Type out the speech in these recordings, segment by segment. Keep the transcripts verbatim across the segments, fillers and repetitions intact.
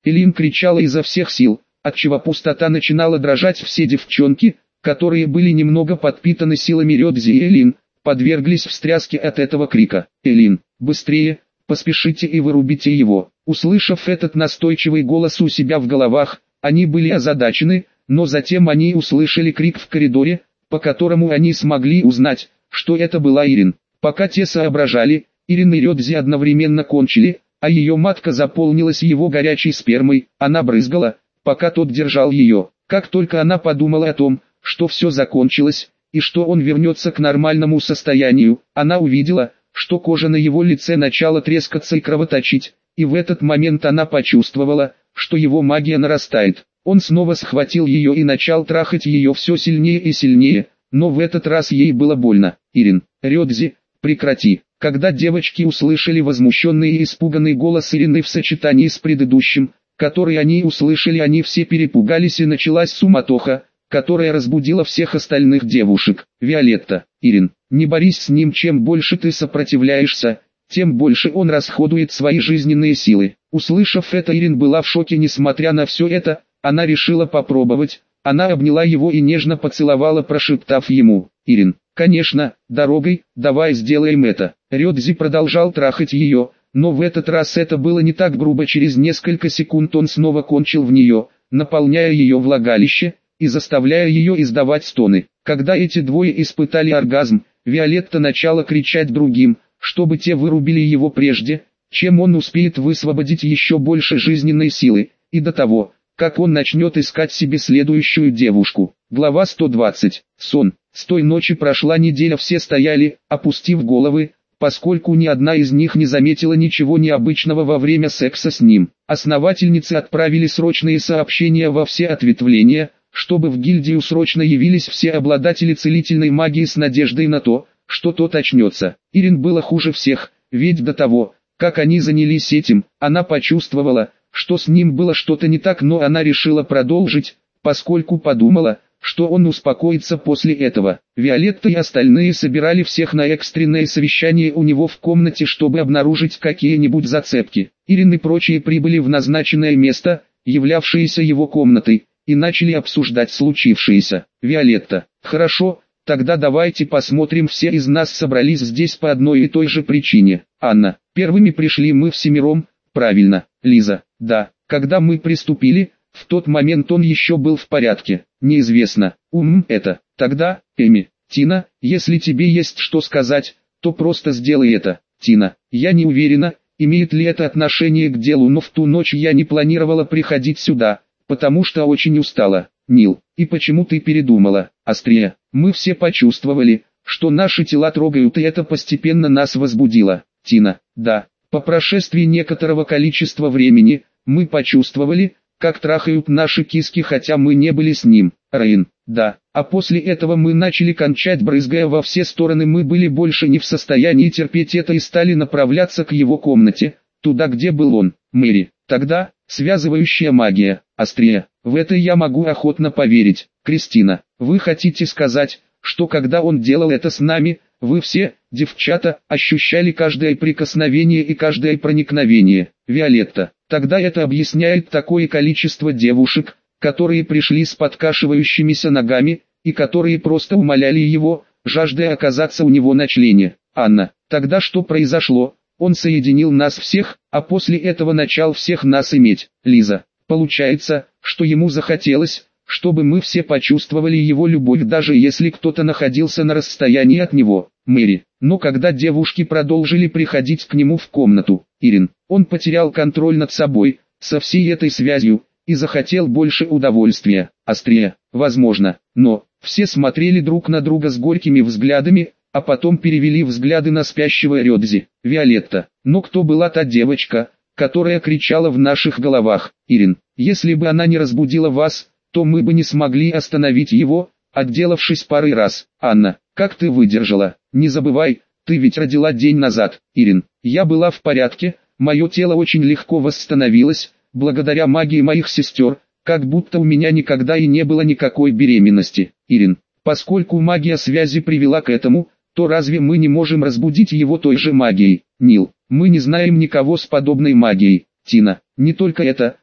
Элин кричала изо всех сил, отчего пустота начинала дрожать. Все девчонки, которые были немного подпитаны силами Рёдзи и Элин, подверглись встряске от этого крика. «Элин, быстрее, поспешите и вырубите его!» Услышав этот настойчивый голос у себя в головах, они были озадачены, но затем они услышали крик в коридоре, по которому они смогли узнать, что это была Ирин. Пока те соображали, Ирин и Рёдзи одновременно кончили, а ее матка заполнилась его горячей спермой. Она брызгала, пока тот держал ее. Как только она подумала о том, что все закончилось, и что он вернется к нормальному состоянию, она увидела, что кожа на его лице начала трескаться и кровоточить, и в этот момент она почувствовала, что его магия нарастает. Он снова схватил ее и начал трахать ее все сильнее и сильнее, но в этот раз ей было больно. «Ирин, Рёдзи, прекрати!» Когда девочки услышали возмущенный и испуганный голос Ирины в сочетании с предыдущим, который они услышали, они все перепугались и началась суматоха, которая разбудила всех остальных девушек. «Виолетта, Ирин, не борись с ним, чем больше ты сопротивляешься, тем больше он расходует свои жизненные силы». Услышав это, Ирин была в шоке. Несмотря на все это, она решила попробовать. Она обняла его и нежно поцеловала, прошептав ему: «Ирин, конечно, дорогой, давай сделаем это». Рёдзи продолжал трахать ее, но в этот раз это было не так грубо. Через несколько секунд он снова кончил в нее, наполняя ее влагалище и заставляя ее издавать стоны. Когда эти двое испытали оргазм, Виолетта начала кричать другим, чтобы те вырубили его прежде, чем он успеет высвободить еще больше жизненной силы, и до того, как он начнет искать себе следующую девушку. Глава сто двадцать. Сон. С той ночи прошла неделя, все стояли, опустив головы, поскольку ни одна из них не заметила ничего необычного во время секса с ним. Основательницы отправили срочные сообщения во все ответвления, чтобы в гильдию срочно явились все обладатели целительной магии с надеждой на то, что тот очнется. Ирин было хуже всех, ведь до того, как они занялись этим, она почувствовала, что с ним было что-то не так, но она решила продолжить, поскольку подумала, что он успокоится после этого. Виолетта и остальные собирали всех на экстренное совещание у него в комнате, чтобы обнаружить какие-нибудь зацепки. Ирин и прочие прибыли в назначенное место, являвшееся его комнатой, и начали обсуждать случившееся. «Виолетта, хорошо, тогда давайте посмотрим, все из нас собрались здесь по одной и той же причине. Анна, первыми пришли мы всемиром, правильно, Лиза, да, когда мы приступили, в тот момент он еще был в порядке, неизвестно, ум это, тогда, Эми, Тина, если тебе есть что сказать, то просто сделай это. Тина, я не уверена, имеет ли это отношение к делу, но в ту ночь я не планировала приходить сюда, потому что очень устала. Нил, и почему ты передумала? Астрия, мы все почувствовали, что наши тела трогают, и это постепенно нас возбудило. Тина, да, по прошествии некоторого количества времени, мы почувствовали, как трахают наши киски, хотя мы не были с ним. Рейн, да, а после этого мы начали кончать, брызгая во все стороны. Мы были больше не в состоянии терпеть это и стали направляться к его комнате, туда, где был он. Мэри, тогда, связывающая магия. Астрия, в это я могу охотно поверить. Кристина, вы хотите сказать, что когда он делал это с нами, вы все, девчата, ощущали каждое прикосновение и каждое проникновение? Виолетта, тогда это объясняет такое количество девушек, которые пришли с подкашивающимися ногами, и которые просто умоляли его, жаждая оказаться у него на члене. Анна, тогда что произошло? Он соединил нас всех, а после этого начал всех нас иметь. Лиза, получается, что ему захотелось, чтобы мы все почувствовали его любовь, даже если кто-то находился на расстоянии от него. Мэри, но когда девушки продолжили приходить к нему в комнату, Ирин, он потерял контроль над собой, со всей этой связью, и захотел больше удовольствия. Астрия, возможно, но, все смотрели друг на друга с горькими взглядами, а потом перевели взгляды на спящего Рёдзи. Виолетта, но кто была та девочка, которая кричала в наших головах? Ирин, если бы она не разбудила вас, то мы бы не смогли остановить его, отделавшись парой раз. Анна, как ты выдержала? Не забывай, ты ведь родила день назад. Ирин, я была в порядке, мое тело очень легко восстановилось, благодаря магии моих сестер, как будто у меня никогда и не было никакой беременности. Ирин, поскольку магия связи привела к этому, то разве мы не можем разбудить его той же магией? Нил, мы не знаем никого с подобной магией. Тина, не только это,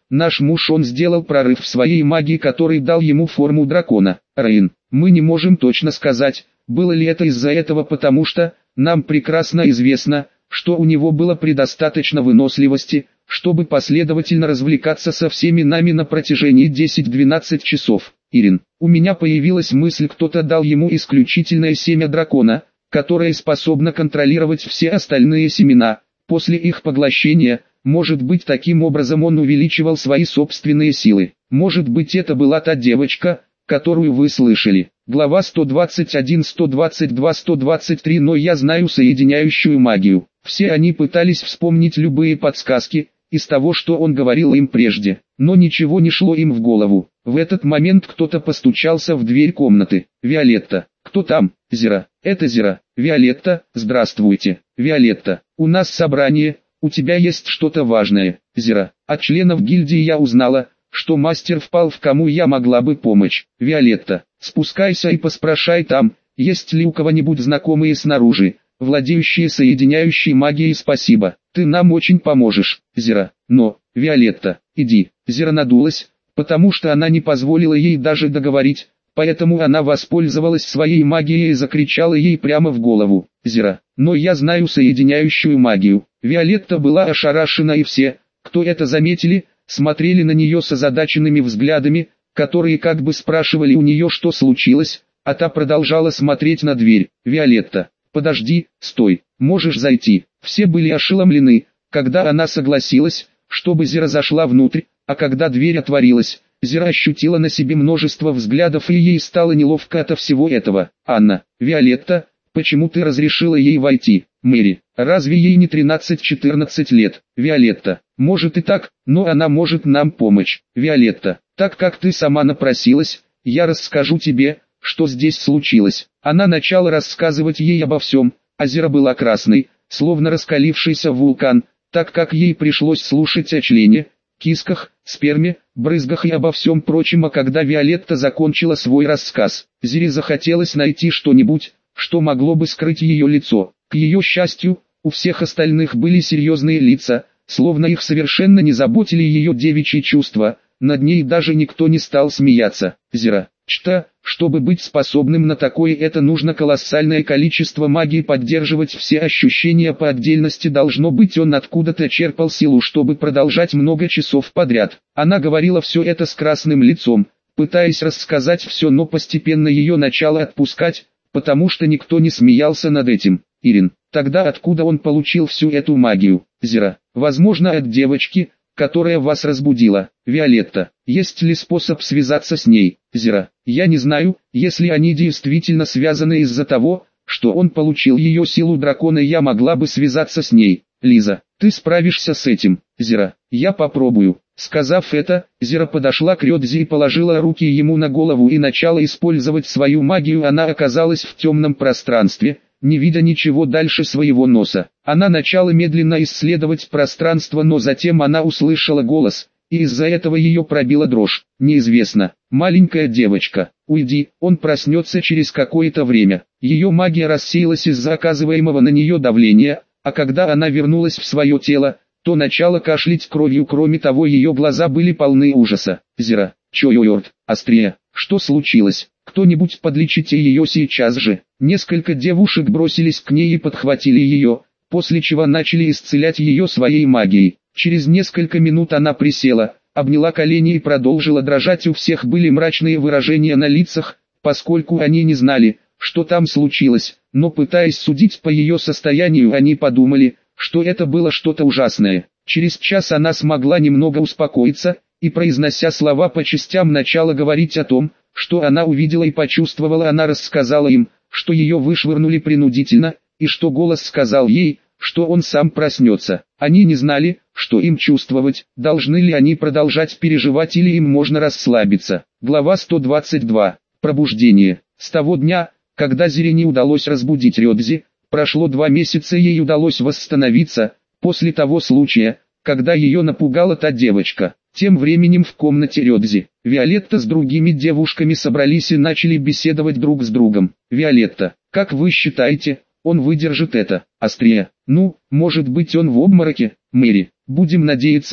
наш муж он сделал прорыв в своей магии, который дал ему форму дракона. Рейн, мы не можем точно сказать, было ли это из-за этого, потому что, нам прекрасно известно, что у него было предостаточно выносливости, чтобы последовательно развлекаться со всеми нами на протяжении десяти-двенадцати часов. Ирин, у меня появилась мысль, кто-то дал ему исключительное семя дракона, которое способно контролировать все остальные семена. После их поглощения, может быть, таким образом он увеличивал свои собственные силы. Может быть, это была та девочка, которую вы слышали. Глава сто двадцать один, сто двадцать два, сто двадцать три. Но я знаю соединяющую магию. Все они пытались вспомнить любые подсказки из того, что он говорил им прежде, но ничего не шло им в голову. В этот момент кто-то постучался в дверь комнаты. «Виолетта, кто там?» «Зира, это Зира». «Виолетта, здравствуйте». «Виолетта, у нас собрание, у тебя есть что-то важное». «Зира, от членов гильдии я узнала, что мастер впал, в кому я могла бы помочь». «Виолетта, спускайся и поспрашай там, есть ли у кого-нибудь знакомые снаружи, владеющие соединяющей магией. Спасибо, ты нам очень поможешь». «Зира, но, Виолетта, иди». Зира надулась, потому что она не позволила ей даже договорить, поэтому она воспользовалась своей магией и закричала ей прямо в голову. «Зира, но я знаю соединяющую магию». Виолетта была ошарашена, и все, кто это заметили, смотрели на нее с озадаченными взглядами, которые как бы спрашивали у нее, что случилось, а та продолжала смотреть на дверь. «Виолетта, подожди, стой, можешь зайти». Все были ошеломлены, когда она согласилась, чтобы Зира зашла внутрь, а когда дверь отворилась, Зира ощутила на себе множество взглядов, и ей стало неловко от всего этого. «Анна, Виолетта, почему ты разрешила ей войти?» «Мэри, разве ей не тринадцать-четырнадцать лет?» «Виолетта, может и так, но она может нам помочь». «Виолетта, так как ты сама напросилась, я расскажу тебе, что здесь случилось». Она начала рассказывать ей обо всем, а Зира была красной, словно раскалившийся вулкан, так как ей пришлось слушать о члене, кисках, сперме, брызгах и обо всем прочем. А когда Виолетта закончила свой рассказ, Зире захотелось найти что-нибудь, что могло бы скрыть ее лицо. К ее счастью, у всех остальных были серьезные лица, словно их совершенно не заботили ее девичьи чувства, над ней даже никто не стал смеяться. «Зира, что, чтобы быть способным на такое, это нужно колоссальное количество магии, поддерживать все ощущения по отдельности. Должно быть, он откуда-то черпал силу, чтобы продолжать много часов подряд». Она говорила все это с красным лицом, пытаясь рассказать все, но постепенно ее начало отпускать, потому что никто не смеялся над этим. «Ирин, тогда откуда он получил всю эту магию?» «Зира, возможно, от девочки, которая вас разбудила». «Виолетта, есть ли способ связаться с ней?» «Зира, я не знаю, если они действительно связаны из-за того, что он получил ее силу дракона, я могла бы связаться с ней». «Лиза, ты справишься с этим?» «Зира, я попробую». Сказав это, Зира подошла к Рёдзи и положила руки ему на голову и начала использовать свою магию. Она оказалась в темном пространстве, не видя ничего дальше своего носа. Она начала медленно исследовать пространство, но затем она услышала голос, и из-за этого ее пробила дрожь. «Неизвестно, маленькая девочка, уйди, он проснется через какое-то время». Ее магия рассеялась из-за оказываемого на нее давления, а когда она вернулась в свое тело, то начала кашлять кровью. Кроме того, ее глаза были полны ужаса. «Зира, Чойорд, Острия, что случилось? Кто-нибудь подлечите ее сейчас же». Несколько девушек бросились к ней и подхватили ее, после чего начали исцелять ее своей магией. Через несколько минут она присела, обняла колени и продолжила дрожать. У всех были мрачные выражения на лицах, поскольку они не знали, что там случилось, но пытаясь судить по ее состоянию, они подумали, что это было что-то ужасное. Через час она смогла немного успокоиться, и, произнося слова по частям, начала говорить о том, что она увидела и почувствовала. Она рассказала им, что ее вышвырнули принудительно, и что голос сказал ей, что он сам проснется. Они не знали, что им чувствовать, должны ли они продолжать переживать или им можно расслабиться. Глава сто двадцать два. Пробуждение. С того дня, когда Зире не удалось разбудить Рёдзи, прошло два месяца. Ей удалось восстановиться, после того случая, когда ее напугала та девочка. Тем временем в комнате Рёдзи, Виолетта с другими девушками собрались и начали беседовать друг с другом. «Виолетта, как вы считаете, он выдержит это?» «Острия, ну, может быть, он в обмороке?» «Мэри, будем надеяться,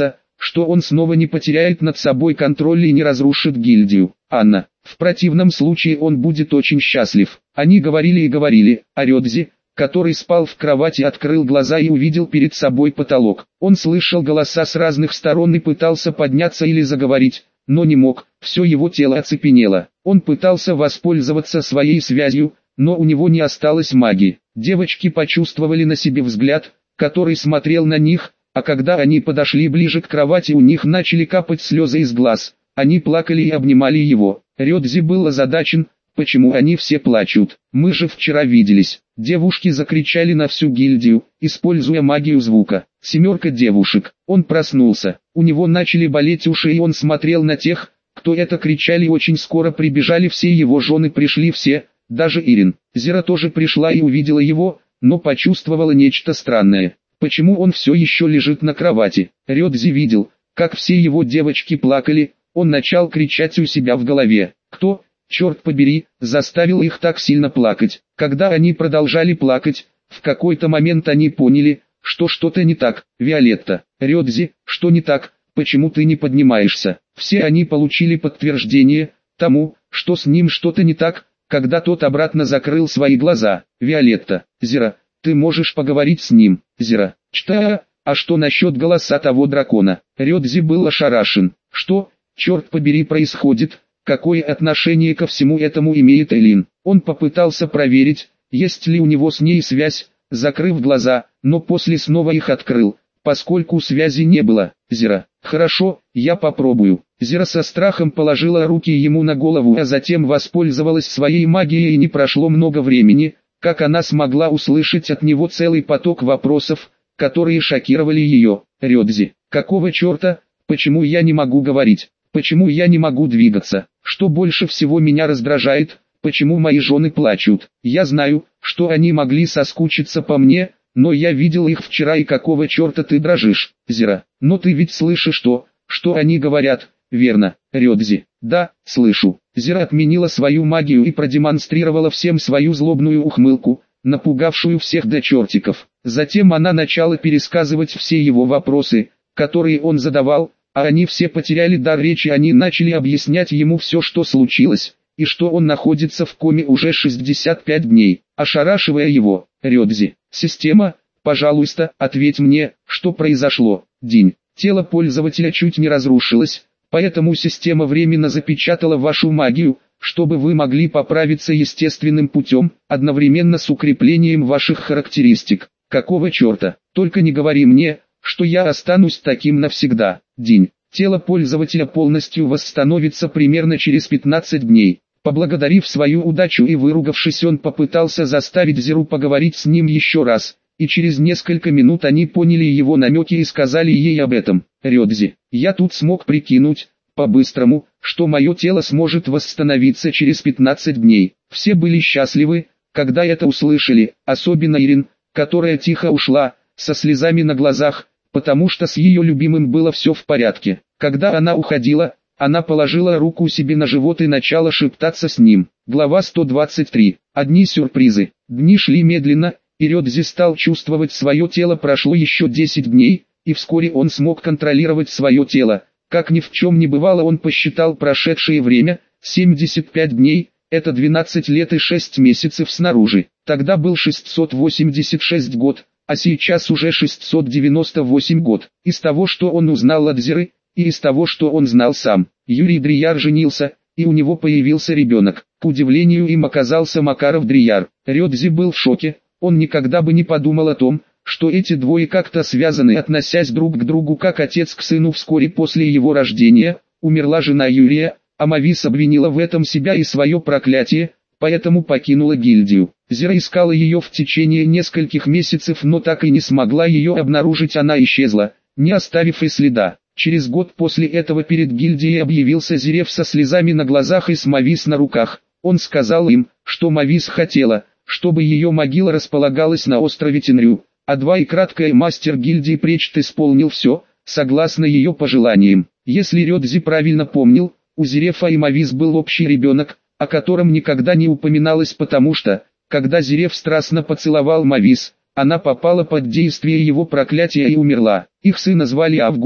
что он снова не потеряет над собой контроль и не разрушит гильдию. Анна. В противном случае он будет очень счастлив. Они говорили и говорили, а Рёдзи, который спал в кровати, открыл глаза и увидел перед собой потолок. Он слышал голоса с разных сторон и пытался подняться или заговорить, но не мог, все его тело оцепенело. Он пытался воспользоваться своей связью, но у него не осталось магии. Девочки почувствовали на себе взгляд, который смотрел на них, а когда они подошли ближе к кровати, у них начали капать слезы из глаз. Они плакали и обнимали его. Рёдзи был озадачен, почему они все плачут. Мы же вчера виделись. Девушки закричали на всю гильдию, используя магию звука. Семерка девушек. Он проснулся. У него начали болеть уши и он смотрел на тех, кто это кричали, и очень скоро прибежали все его жены, пришли все, даже Ирин. Зира тоже пришла и увидела его, но почувствовала нечто странное. Почему он все еще лежит на кровати? Рёдзи видел, как все его девочки плакали. Он начал кричать у себя в голове. Кто, черт побери, заставил их так сильно плакать? Когда они продолжали плакать, в какой-то момент они поняли, что что-то не так. Виолетта. Рёдзи, что не так? Почему ты не поднимаешься? Все они получили подтверждение тому, что с ним что-то не так, когда тот обратно закрыл свои глаза. Виолетта. Зира, ты можешь поговорить с ним. Зира. Чта, а что насчет голоса того дракона? Рёдзи был ошарашен. Что, черт побери, происходит? Какое отношение ко всему этому имеет Элин? Он попытался проверить, есть ли у него с ней связь, закрыв глаза, но после снова их открыл, поскольку связи не было. Зира. Хорошо, я попробую. Зира со страхом положила руки ему на голову, а затем воспользовалась своей магией, и не прошло много времени, как она смогла услышать от него целый поток вопросов, которые шокировали ее. Рёдзи. Какого черта? Почему я не могу говорить? Почему я не могу двигаться? Что больше всего меня раздражает? Почему мои жены плачут? Я знаю, что они могли соскучиться по мне, но я видел их вчера, и какого черта ты дрожишь? Зира. Но ты ведь слышишь то, что они говорят, верно? Рёдзи. Да, слышу. Зира отменила свою магию и продемонстрировала всем свою злобную ухмылку, напугавшую всех до чертиков. Затем она начала пересказывать все его вопросы, которые он задавал, а они все потеряли дар речи. Они начали объяснять ему все, что случилось, и что он находится в коме уже шестьдесят пять дней, ошарашивая его. Рёдзи. Система, пожалуйста, ответь мне, что произошло. День. Тело пользователя чуть не разрушилось, поэтому система временно запечатала вашу магию, чтобы вы могли поправиться естественным путем, одновременно с укреплением ваших характеристик. Какого черта? Только не говори мне, что я останусь таким навсегда. День. Тело пользователя полностью восстановится примерно через пятнадцать дней. Поблагодарив свою удачу и выругавшись, он попытался заставить Зиру поговорить с ним еще раз, и через несколько минут они поняли его намеки и сказали ей об этом. Рёдзи. Я тут смог прикинуть, по-быстрому, что мое тело сможет восстановиться через пятнадцать дней. Все были счастливы, когда это услышали, особенно Ирин, которая тихо ушла, со слезами на глазах, потому что с ее любимым было все в порядке. Когда она уходила, она положила руку себе на живот и начала шептаться с ним. Глава сто двадцать три. Одни сюрпризы. Дни шли медленно, и Рёдзи стал чувствовать свое тело. Прошло еще десять дней, и вскоре он смог контролировать свое тело. Как ни в чем не бывало, он посчитал прошедшее время, семьдесят пять дней, это двенадцать лет и шесть месяцев снаружи. Тогда был шестьсот восемьдесят шестой год, а сейчас уже шестьсот девяносто восьмой год. Из того, что он узнал от Зиры, и из того, что он знал сам, Юрий Дрияр женился, и у него появился ребенок. К удивлению, им оказался Макаров Дрияр. Рёдзи был в шоке, он никогда бы не подумал о том, что эти двое как-то связаны, относясь друг к другу как отец к сыну. Вскоре после его рождения, умерла жена Юрия, а Мавис обвинила в этом себя и свое проклятие, поэтому покинула гильдию. Зира искала ее в течение нескольких месяцев, но так и не смогла ее обнаружить. Она исчезла, не оставив и следа. Через год после этого перед гильдией объявился Зирев со слезами на глазах и с Мавис на руках. Он сказал им, что Мавис хотела, чтобы ее могила располагалась на острове Тенрю, а два и краткое мастер гильдии Пречт исполнил все, согласно ее пожеланиям. Если Рёдзи правильно помнил, у Зирефа и Мавис был общий ребенок, о котором никогда не упоминалось, потому что, когда Зиреф страстно поцеловал Мавис, она попала под действие его проклятия и умерла. Их сына звали Август,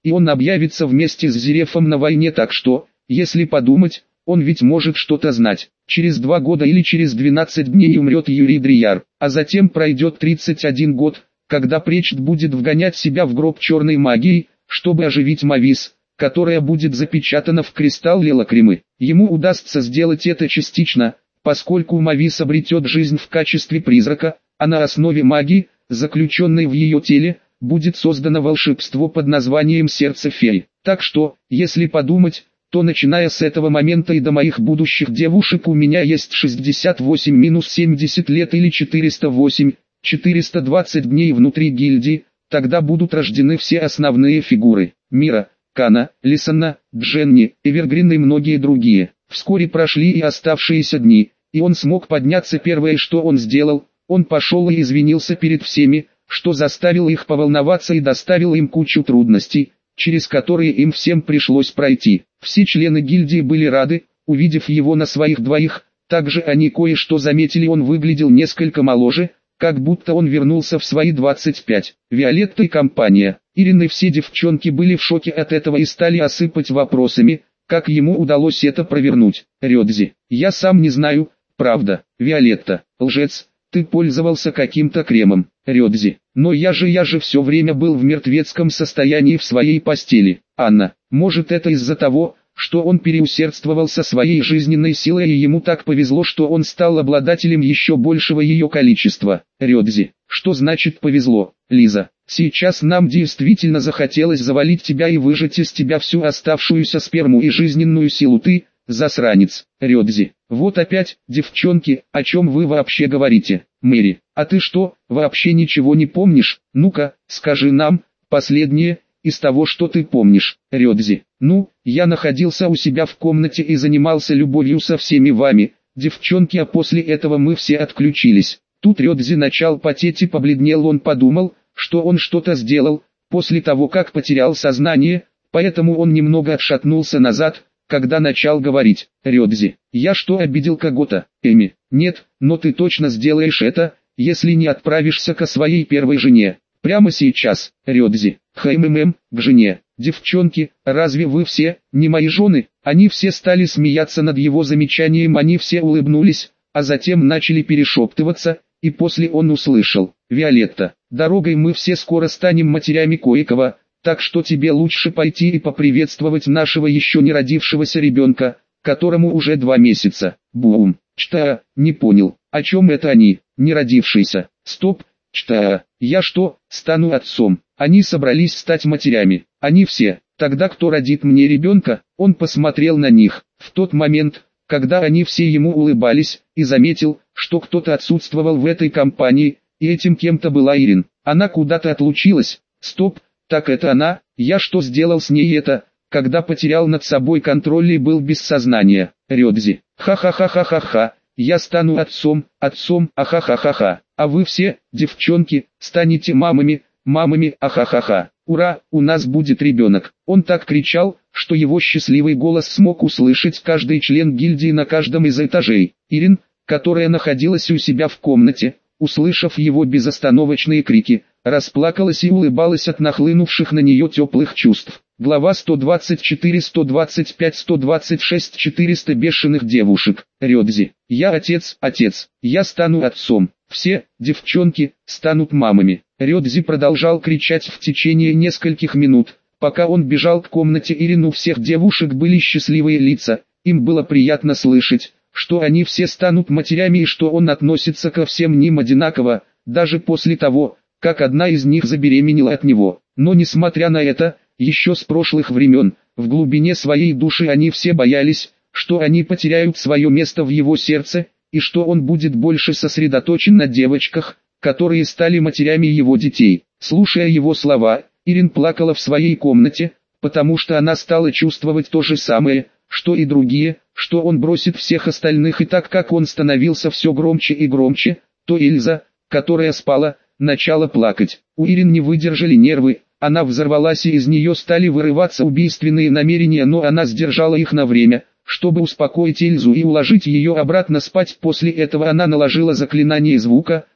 и он объявится вместе с Зерефом на войне, так что, если подумать, он ведь может что-то знать. Через два года или через двенадцать дней умрет Юрий Дрияр, а затем пройдет тридцать один год, когда Пречт будет вгонять себя в гроб черной магией, чтобы оживить Мавис, которая будет запечатана в кристалл Лелакримы. Ему удастся сделать это частично, поскольку Мавис обретет жизнь в качестве призрака, а на основе магии, заключенной в ее теле, будет создано волшебство под названием Сердце Феи. Так что, если подумать, то начиная с этого момента и до моих будущих девушек у меня есть шестьдесят восемь минус семьдесят лет или четыреста восемь, четыреста двадцать дней внутри гильдии, тогда будут рождены все основные фигуры: Мира, Кана, Лисана, Дженни, Эвергрин и многие другие. Вскоре прошли и оставшиеся дни, и он смог подняться. Первое, что он сделал, он пошел и извинился перед всеми, что заставил их поволноваться и доставил им кучу трудностей, через которые им всем пришлось пройти. Все члены гильдии были рады, увидев его на своих двоих, также они кое-что заметили: он выглядел несколько моложе, как будто он вернулся в свои двадцать пять. Виолетта и компания, Ирин и все девчонки были в шоке от этого и стали осыпать вопросами, как ему удалось это провернуть. Рёдзи: я сам не знаю, правда. Виолетта: лжец, ты пользовался каким-то кремом. Рёдзи: но я же я же все время был в мертвецком состоянии в своей постели. Анна: может, это из-за того, что он переусердствовал со своей жизненной силой и ему так повезло, что он стал обладателем еще большего ее количества. Рёдзи: что значит повезло? Лиза: сейчас нам действительно захотелось завалить тебя и выжать из тебя всю оставшуюся сперму и жизненную силу. Ты засранец. Рёдзи: вот опять, девчонки, о чем вы вообще говорите? Мэри: а ты что, вообще ничего не помнишь? Ну-ка, скажи нам, последнее, из того, что ты помнишь. Рёдзи: ну, я находился у себя в комнате и занимался любовью со всеми вами, девчонки, а после этого мы все отключились. Тут Рёдзи начал потеть и побледнел. Он подумал, что он что-то сделал, после того как потерял сознание, поэтому он немного отшатнулся назад, когда начал говорить. Рёдзи: я что, обидел кого-то? Эми: нет, но ты точно сделаешь это, если не отправишься ко своей первой жене. Прямо сейчас. Рёдзи: хммм, к жене. Девчонки, разве вы все не мои жены? Они все стали смеяться над его замечанием, они все улыбнулись, а затем начали перешептываться, и после он услышал: Виолетта: дорогой мы все скоро станем матерями кое-кого, так что тебе лучше пойти и поприветствовать нашего еще не родившегося ребенка, которому уже два месяца. Бум. Чта, не понял, о чем это они, не родившийся? Стоп, чта, я что, стану отцом? Они собрались стать матерями, они все. Тогда кто родит мне ребенка? Он посмотрел на них, в тот момент, когда они все ему улыбались, и заметил, что кто-то отсутствовал в этой компании, и этим кем-то была Ирин. Она куда-то отлучилась. Стоп, так это она? Я что сделал с ней это, когда потерял над собой контроль и был без сознания? Рёдзи: ха-ха-ха-ха-ха-ха, я стану отцом, отцом, ахахахаха, а вы все, девчонки, станете мамами, мамами, ахахаха. Ура, у нас будет ребенок. Он так кричал, что его счастливый голос смог услышать каждый член гильдии на каждом из этажей. Ирин, которая находилась у себя в комнате, услышав его безостановочные крики, расплакалась и улыбалась от нахлынувших на нее теплых чувств. Глава сто двадцать четыре, сто двадцать пять, сто двадцать шесть, четыреста бешеных девушек. Рёдзи: я отец, отец, я стану отцом. Все, девчонки, станут мамами. Рёдзи продолжал кричать в течение нескольких минут, пока он бежал к комнате Ирин. У всех девушек были счастливые лица, им было приятно слышать, что они все станут матерями и что он относится ко всем ним одинаково, даже после того, как одна из них забеременела от него. Но несмотря на это, еще с прошлых времен, в глубине своей души они все боялись, что они потеряют свое место в его сердце, и что он будет больше сосредоточен на девочках, которые стали матерями его детей. Слушая его слова, Ирин плакала в своей комнате, потому что она стала чувствовать то же самое, что и другие, что он бросит всех остальных. И так как он становился все громче и громче, то Эльза, которая спала, начала плакать. У Ирин не выдержали нервы, она взорвалась и из нее стали вырываться убийственные намерения, но она сдержала их на время, чтобы успокоить Эльзу и уложить ее обратно спать. После этого она наложила заклинание звука,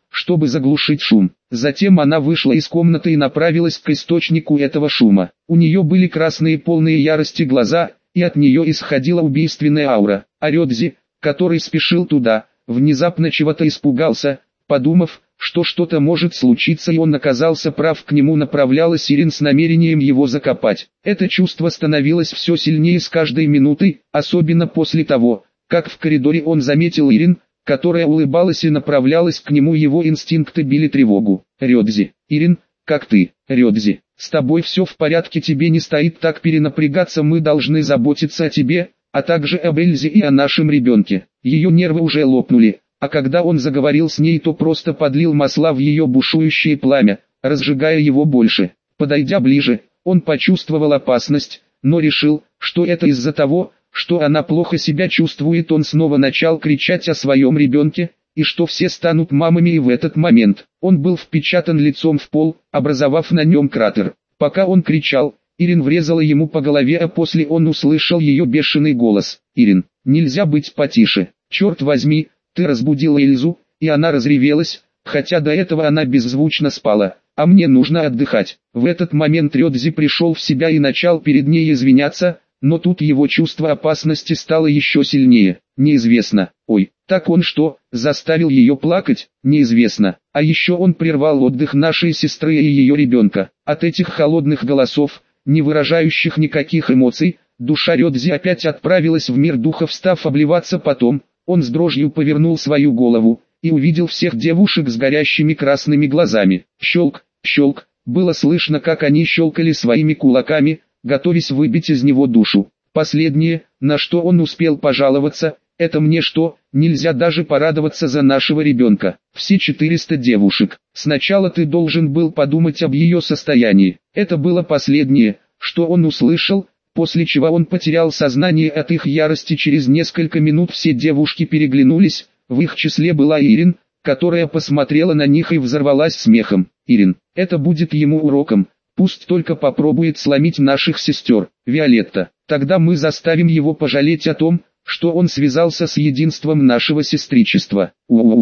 чтобы заглушить шум. Затем она вышла из комнаты и направилась к источнику этого шума. У нее были красные полные ярости глаза, и от нее исходила убийственная аура. А Рёдзи, который спешил туда, внезапно чего-то испугался, подумав, что что-то может случиться, и он оказался прав, к нему направлялась Ирин с намерением его закопать. Это чувство становилось все сильнее с каждой минутой, особенно после того, как в коридоре он заметил Ирин, которая улыбалась и направлялась к нему. Его инстинкты били тревогу. «Рёдзи, Ирин, как ты, Рёдзи? С тобой все в порядке, тебе не стоит так перенапрягаться, мы должны заботиться о тебе, а также об Эльзе и о нашем ребенке». Ее нервы уже лопнули, а когда он заговорил с ней, то просто подлил масла в ее бушующее пламя, разжигая его больше. Подойдя ближе, он почувствовал опасность, но решил, что это из-за того, что она плохо себя чувствует. Он снова начал кричать о своем ребенке, и что все станут мамами, и в этот момент он был впечатан лицом в пол, образовав на нем кратер. Пока он кричал, Ирин врезала ему по голове, а после он услышал ее бешеный голос. «Ирин, нельзя быть потише, черт возьми, ты разбудила Эльзу», и она разревелась, хотя до этого она беззвучно спала. «А мне нужно отдыхать». В этот момент Рёдзи пришел в себя и начал перед ней извиняться, но тут его чувство опасности стало еще сильнее. Неизвестно, ой, так он что, заставил ее плакать? Неизвестно. А еще он прервал отдых нашей сестры и ее ребенка. От этих холодных голосов, не выражающих никаких эмоций, душа Рёдзи опять отправилась в мир духов, став обливаться потом. Он с дрожью повернул свою голову и увидел всех девушек с горящими красными глазами. Щелк, щелк, было слышно, как они щелкали своими кулаками, готовясь выбить из него душу. Последнее, на что он успел пожаловаться, это мне что, нельзя даже порадоваться за нашего ребенка. Все четыреста девушек. Сначала ты должен был подумать об ее состоянии. Это было последнее, что он услышал, после чего он потерял сознание от их ярости. Через несколько минут все девушки переглянулись, в их числе была Ирин, которая посмотрела на них и взорвалась смехом. Ирин, это будет ему уроком. Пусть только попробует сломить наших сестер. Виолетта, тогда мы заставим его пожалеть о том, что он связался с единством нашего сестричества.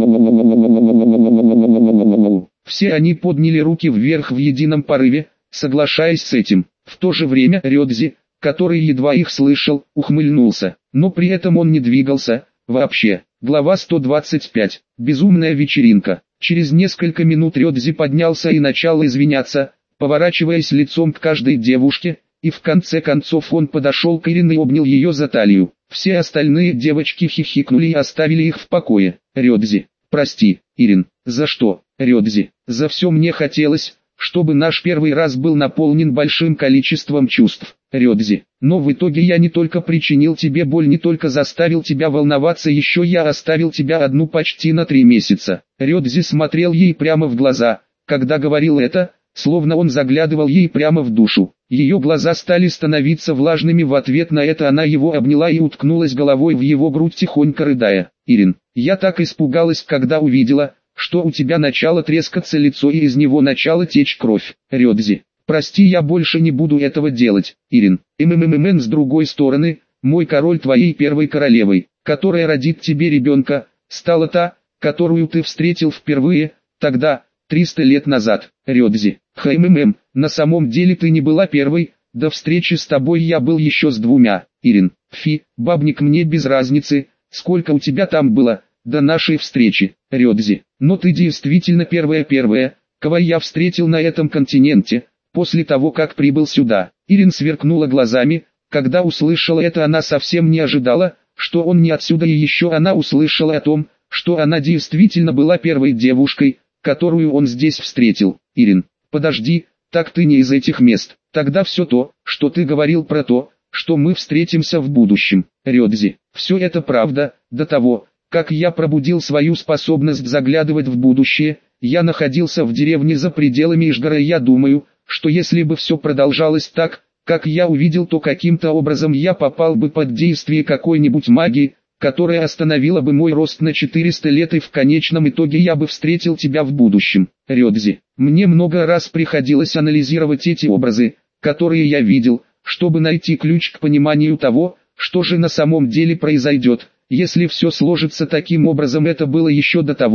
Все они подняли руки вверх в едином порыве, соглашаясь с этим. В то же время Рёдзи, который едва их слышал, ухмыльнулся, но при этом он не двигался, вообще. Глава сто двадцать пять. Безумная вечеринка. Через несколько минут Рёдзи поднялся и начал извиняться, поворачиваясь лицом к каждой девушке, и в конце концов он подошел к Ирин и обнял ее за талию. Все остальные девочки хихикнули и оставили их в покое. Рёдзи, прости, Ирин, за что? Рёдзи, за все. Мне хотелось, чтобы наш первый раз был наполнен большим количеством чувств. Рёдзи, но в итоге я не только причинил тебе боль, не только заставил тебя волноваться, еще я оставил тебя одну почти на три месяца. Рёдзи смотрел ей прямо в глаза, когда говорил это, словно он заглядывал ей прямо в душу. Ее глаза стали становиться влажными. В ответ на это она его обняла и уткнулась головой в его грудь, тихонько рыдая. Ирин, я так испугалась, когда увидела, что у тебя начало трескаться лицо и из него начала течь кровь. Рёдзи, прости, я больше не буду этого делать. Ирин, ммммн с другой стороны, мой король, твоей первой королевой, которая родит тебе ребенка, стала та, которую ты встретил впервые, тогда, триста лет назад. Рёдзи, хммм, на самом деле ты не была первой, до встречи с тобой я был еще с двумя. Ирин, фи, бабник, мне без разницы, сколько у тебя там было, до нашей встречи. Рёдзи, но ты действительно первая-первая, кого я встретил на этом континенте, после того как прибыл сюда. Ирин сверкнула глазами, когда услышала это. Она совсем не ожидала, что он не отсюда, и еще она услышала о том, что она действительно была первой девушкой, которую он здесь встретил. Ирин, подожди, так ты не из этих мест. Тогда все то, что ты говорил про то, что мы встретимся в будущем. Рёдзи, все это правда. До того, как я пробудил свою способность заглядывать в будущее, я находился в деревне за пределами Ишгара, и я думаю, что если бы все продолжалось так, как я увидел, то каким-то образом я попал бы под действие какой-нибудь магии, которая остановила бы мой рост на четыреста лет, и в конечном итоге я бы встретил тебя в будущем. Рёдзи, мне много раз приходилось анализировать эти образы, которые я видел, чтобы найти ключ к пониманию того, что же на самом деле произойдет, если все сложится таким образом. Это было еще до того,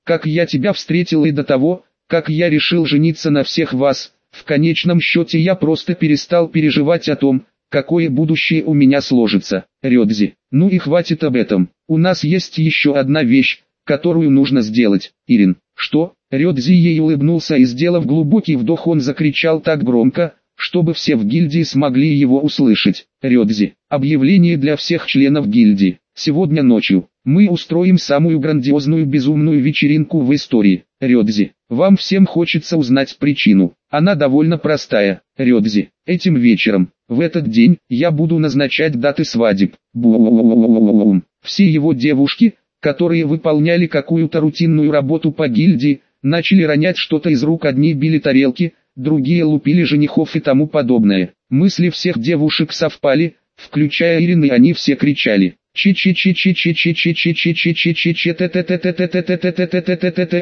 как я тебя встретил и до того, как я решил жениться на всех вас. В конечном счете я просто перестал переживать о том, какое будущее у меня сложится. Рёдзи, ну и хватит об этом. У нас есть еще одна вещь, которую нужно сделать. Ирин, что? Рёдзи ей улыбнулся и, сделав глубокий вдох, он закричал так громко, чтобы все в гильдии смогли его услышать. Рёдзи, объявление для всех членов гильдии. Сегодня ночью мы устроим самую грандиозную безумную вечеринку в истории. Рёдзи, вам всем хочется узнать причину. Она довольно простая. Рёдзи, этим вечером, в этот день, я буду назначать даты свадеб. Бу-у-у-у-у-у-у. Все его девушки, которые выполняли какую-то рутинную работу по гильдии, начали ронять что-то из рук, одни били тарелки, другие лупили женихов и тому подобное. Мысли всех девушек совпали, включая Ирин, и они все кричали: чи чи чи чи чи чи чи чи чи чи чи чи чи т т т т т т т т т т т т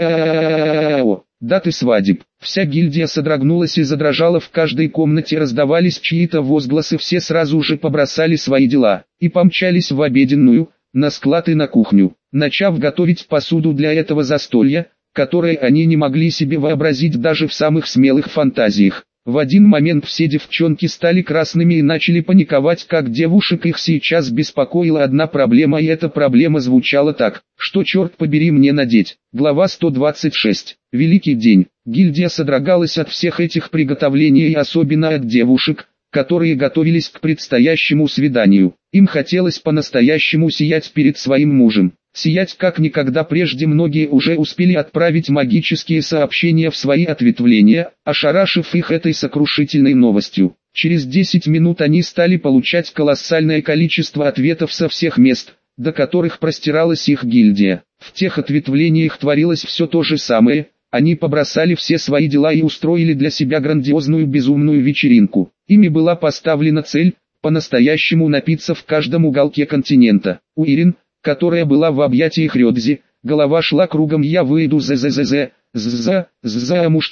т. Даты свадеб. Вся гильдия содрогнулась и задрожала, в каждой комнате раздавались чьи-то возгласы, все сразу же побросали свои дела и помчались в обеденную, на склад и на кухню, начав готовить посуду для этого застолья, которое они не могли себе вообразить даже в самых смелых фантазиях. В один момент все девчонки стали красными и начали паниковать, как девушек их сейчас беспокоила одна проблема, и эта проблема звучала так: что черт побери мне надеть? Глава сто двадцать шесть. Великий день. Гильдия содрогалась от всех этих приготовлений и особенно от девушек, которые готовились к предстоящему свиданию. Им хотелось по-настоящему сиять перед своим мужем. Сиять как никогда прежде. Многие уже успели отправить магические сообщения в свои ответвления, ошарашив их этой сокрушительной новостью. Через десять минут они стали получать колоссальное количество ответов со всех мест, до которых простиралась их гильдия. В тех ответвлениях творилось все то же самое. Они побросали все свои дела и устроили для себя грандиозную безумную вечеринку. Ими была поставлена цель по-настоящему напиться в каждом уголке континента. У Ирин, которая была в объятиях Рёдзи, голова шла кругом. Я выйду за за за за за замуж.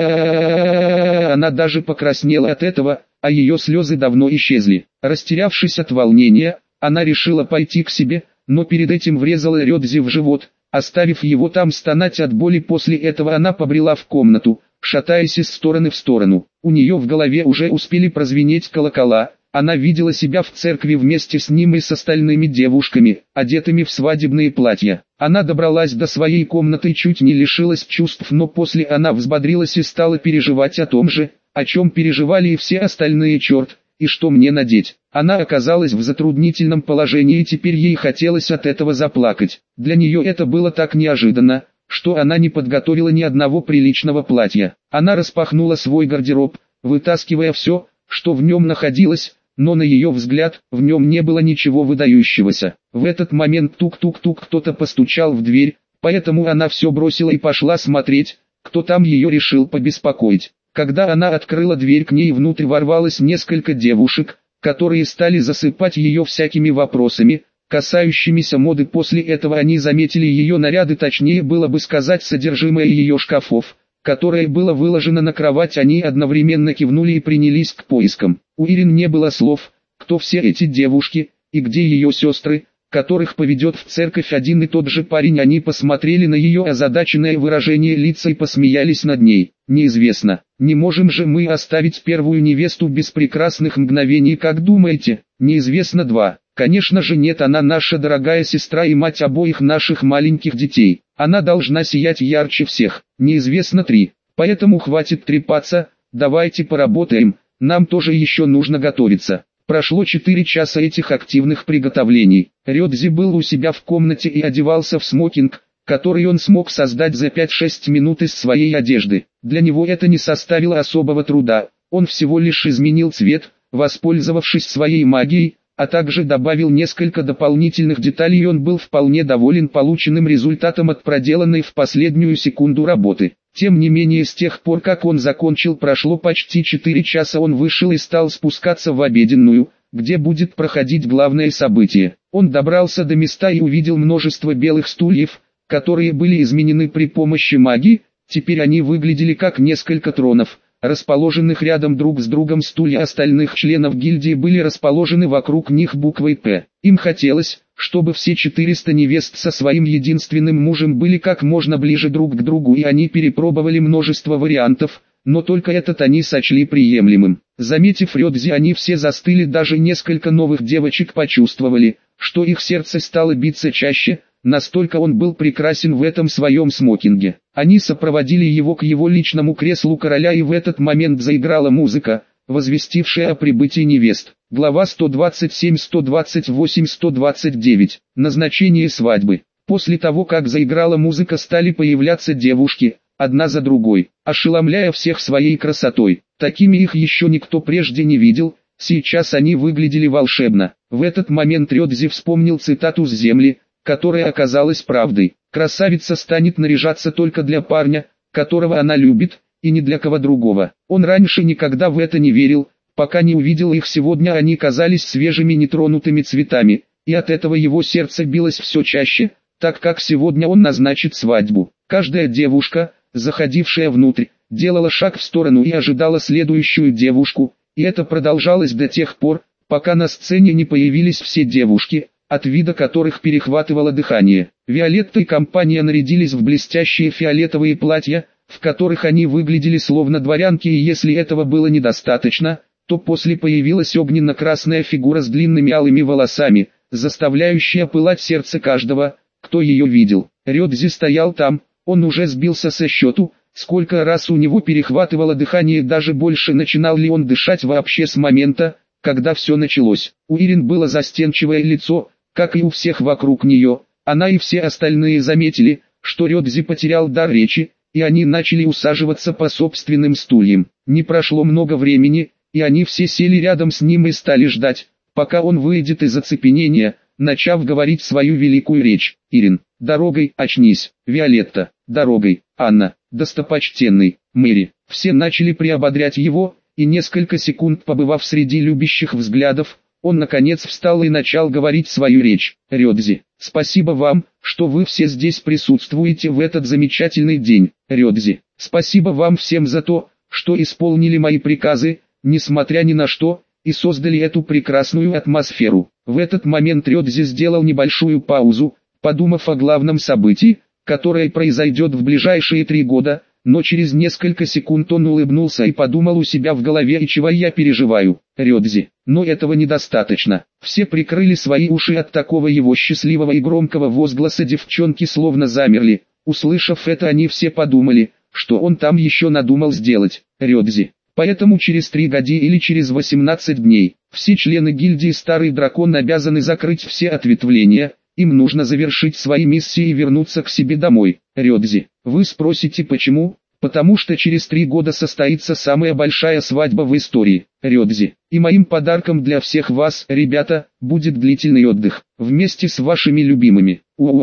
Она даже покраснела от этого, а ее слезы давно исчезли. Растерявшись от волнения, она решила пойти к себе, но перед этим врезала Рёдзи в живот, оставив его там стонать от боли. После этого она побрела в комнату, шатаясь из стороны в сторону. У нее в голове уже успели прозвенеть колокола. Она видела себя в церкви вместе с ним и с остальными девушками, одетыми в свадебные платья. Она добралась до своей комнаты и чуть не лишилась чувств, но после она взбодрилась и стала переживать о том же, о чем переживали и все остальные. Черт, и что мне надеть? Она оказалась в затруднительном положении, и теперь ей хотелось от этого заплакать. Для нее это было так неожиданно, что она не подготовила ни одного приличного платья. Она распахнула свой гардероб, вытаскивая все, что в нем находилось, но на ее взгляд, в нем не было ничего выдающегося. В этот момент тук-тук-тук кто-то постучал в дверь, поэтому она все бросила и пошла смотреть, кто там ее решил побеспокоить. Когда она открыла дверь, к ней внутрь ворвалось несколько девушек, которые стали засыпать ее всякими вопросами, касающимися моды. После этого они заметили ее наряды, точнее было бы сказать содержимое ее шкафов, которое было выложено на кровать. Они одновременно кивнули и принялись к поискам. У Ирин не было слов, кто все эти девушки, и где ее сестры, которых поведет в церковь один и тот же парень. Они посмотрели на ее озадаченное выражение лица и посмеялись над ней. Неизвестно, не можем же мы оставить первую невесту без прекрасных мгновений, как думаете? Неизвестно два. Конечно же нет, она наша дорогая сестра и мать обоих наших маленьких детей. Она должна сиять ярче всех. Неизвестно три. Поэтому хватит трепаться, давайте поработаем, нам тоже еще нужно готовиться. Прошло четыре часа этих активных приготовлений. Рёдзи был у себя в комнате и одевался в смокинг, который он смог создать за пять-шесть минут из своей одежды. Для него это не составило особого труда, он всего лишь изменил цвет, воспользовавшись своей магией, а также добавил несколько дополнительных деталей, и он был вполне доволен полученным результатом от проделанной в последнюю секунду работы. Тем не менее, с тех пор как он закончил, прошло почти четыре часа. Он вышел и стал спускаться в обеденную, где будет проходить главное событие. Он добрался до места и увидел множество белых стульев, которые были изменены при помощи магии. Теперь они выглядели как несколько тронов, расположенных рядом друг с другом. Стулья остальных членов гильдии были расположены вокруг них буквой «П». Им хотелось, чтобы все четыреста невест со своим единственным мужем были как можно ближе друг к другу, и они перепробовали множество вариантов, но только этот они сочли приемлемым. Заметив Рёдзи, они все застыли, даже несколько новых девочек почувствовали, что их сердце стало биться чаще, настолько он был прекрасен в этом своем смокинге. Они сопроводили его к его личному креслу короля, и в этот момент заиграла музыка, возвестившая о прибытии невест. Глава сто двадцать семь, сто двадцать восемь, сто двадцать девять. Назначение свадьбы. После того, как заиграла музыка, стали появляться девушки, одна за другой, ошеломляя всех своей красотой. Такими их еще никто прежде не видел, сейчас они выглядели волшебно. В этот момент Рёдзи вспомнил цитату с земли, которая оказалась правдой. Красавица станет наряжаться только для парня, которого она любит, и ни для кого другого. Он раньше никогда в это не верил, пока не увидел их сегодня. Они казались свежими нетронутыми цветами, и от этого его сердце билось все чаще, так как сегодня он назначит свадьбу. Каждая девушка, заходившая внутрь, делала шаг в сторону и ожидала следующую девушку, и это продолжалось до тех пор, пока на сцене не появились все девушки, от вида которых перехватывало дыхание. Виолетта и компания нарядились в блестящие фиолетовые платья, в которых они выглядели словно дворянки, и если этого было недостаточно, то после появилась огненно-красная фигура с длинными алыми волосами, заставляющая пылать сердце каждого, кто ее видел. Рёдзи стоял там, он уже сбился со счету, сколько раз у него перехватывало дыхание, даже больше, начинал ли он дышать вообще с момента, когда все началось. У Ирин было застенчивое лицо, как и у всех вокруг нее. Она и все остальные заметили, что Рёдзи потерял дар речи, и они начали усаживаться по собственным стульям. Не прошло много времени, и они все сели рядом с ним и стали ждать, пока он выйдет из оцепенения, начав говорить свою великую речь. Ирин: «Дорогой, очнись». Виолетта: «Дорогой». Анна: «Достопочтенный». Мэри. Все начали приободрять его, и несколько секунд побывав среди любящих взглядов, он наконец встал и начал говорить свою речь. Рёдзи: «Спасибо вам, что вы все здесь присутствуете в этот замечательный день». Рёдзи: «Спасибо вам всем за то, что исполнили мои приказы, несмотря ни на что, и создали эту прекрасную атмосферу». В этот момент Рёдзи сделал небольшую паузу, подумав о главном событии, которое произойдет в ближайшие три года, но через несколько секунд он улыбнулся и подумал у себя в голове: и чего я переживаю, Рёдзи. Но этого недостаточно. Все прикрыли свои уши от такого его счастливого и громкого возгласа, девчонки словно замерли. Услышав это, они все подумали, что он там еще надумал сделать. Рёдзи. Поэтому через три года или через восемнадцать дней, все члены гильдии Старый Дракон обязаны закрыть все ответвления. Им нужно завершить свои миссии и вернуться к себе домой. Рёдзи. Вы спросите почему? Потому что через три года состоится самая большая свадьба в истории. Рёдзи. И моим подарком для всех вас, ребята, будет длительный отдых, вместе с вашими любимыми.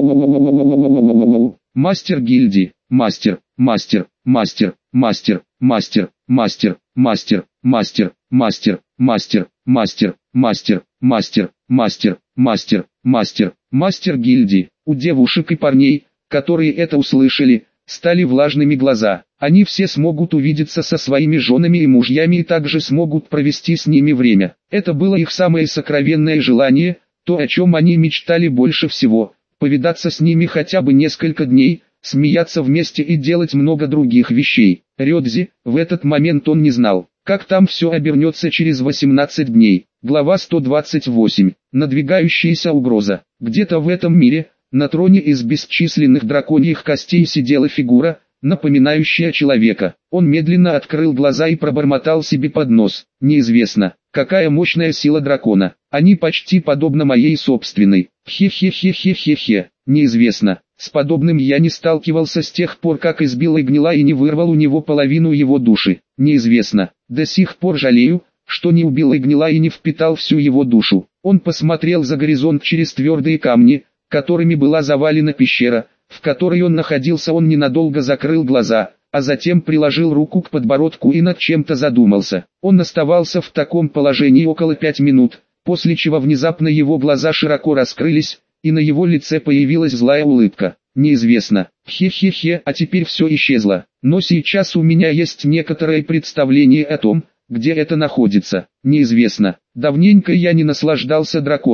Мастер гильдии. Мастер, мастер, мастер, мастер, мастер, мастер, мастер, мастер, мастер, мастер, мастер, мастер, мастер, мастер, мастер, мастер, мастер гильдии. У девушек и парней, которые это услышали, стали влажными глаза. Они все смогут увидеться со своими женами и мужьями и также смогут провести с ними время. Это было их самое сокровенное желание, то, о чем они мечтали больше всего. Повидаться с ними хотя бы несколько дней, смеяться вместе и делать много других вещей. Рёдзи, в этот момент он не знал, как там все обернется через восемнадцать дней. Глава сто двадцать восемь. Надвигающаяся угроза. Где-то в этом мире, на троне из бесчисленных драконьих костей сидела фигура, напоминающая человека. Он медленно открыл глаза и пробормотал себе под нос: «Неизвестно, какая мощная сила дракона. Они почти подобны моей собственной. Хе-хе-хе-хе-хе-хе. Неизвестно. С подобным я не сталкивался с тех пор, как избил и гнила и не вырвал у него половину его души. Неизвестно. До сих пор жалею, что не убил и гнила и не впитал всю его душу». Он посмотрел за горизонт через твердые камни, которыми была завалена пещера, в которой он находился. Он ненадолго закрыл глаза, а затем приложил руку к подбородку и над чем-то задумался. Он оставался в таком положении около пяти минут, после чего внезапно его глаза широко раскрылись, и на его лице появилась злая улыбка. «Неизвестно. Хе-хе-хе, а теперь все исчезло. Но сейчас у меня есть некоторое представление о том, где это находится. Неизвестно. Давненько я не наслаждался драконами.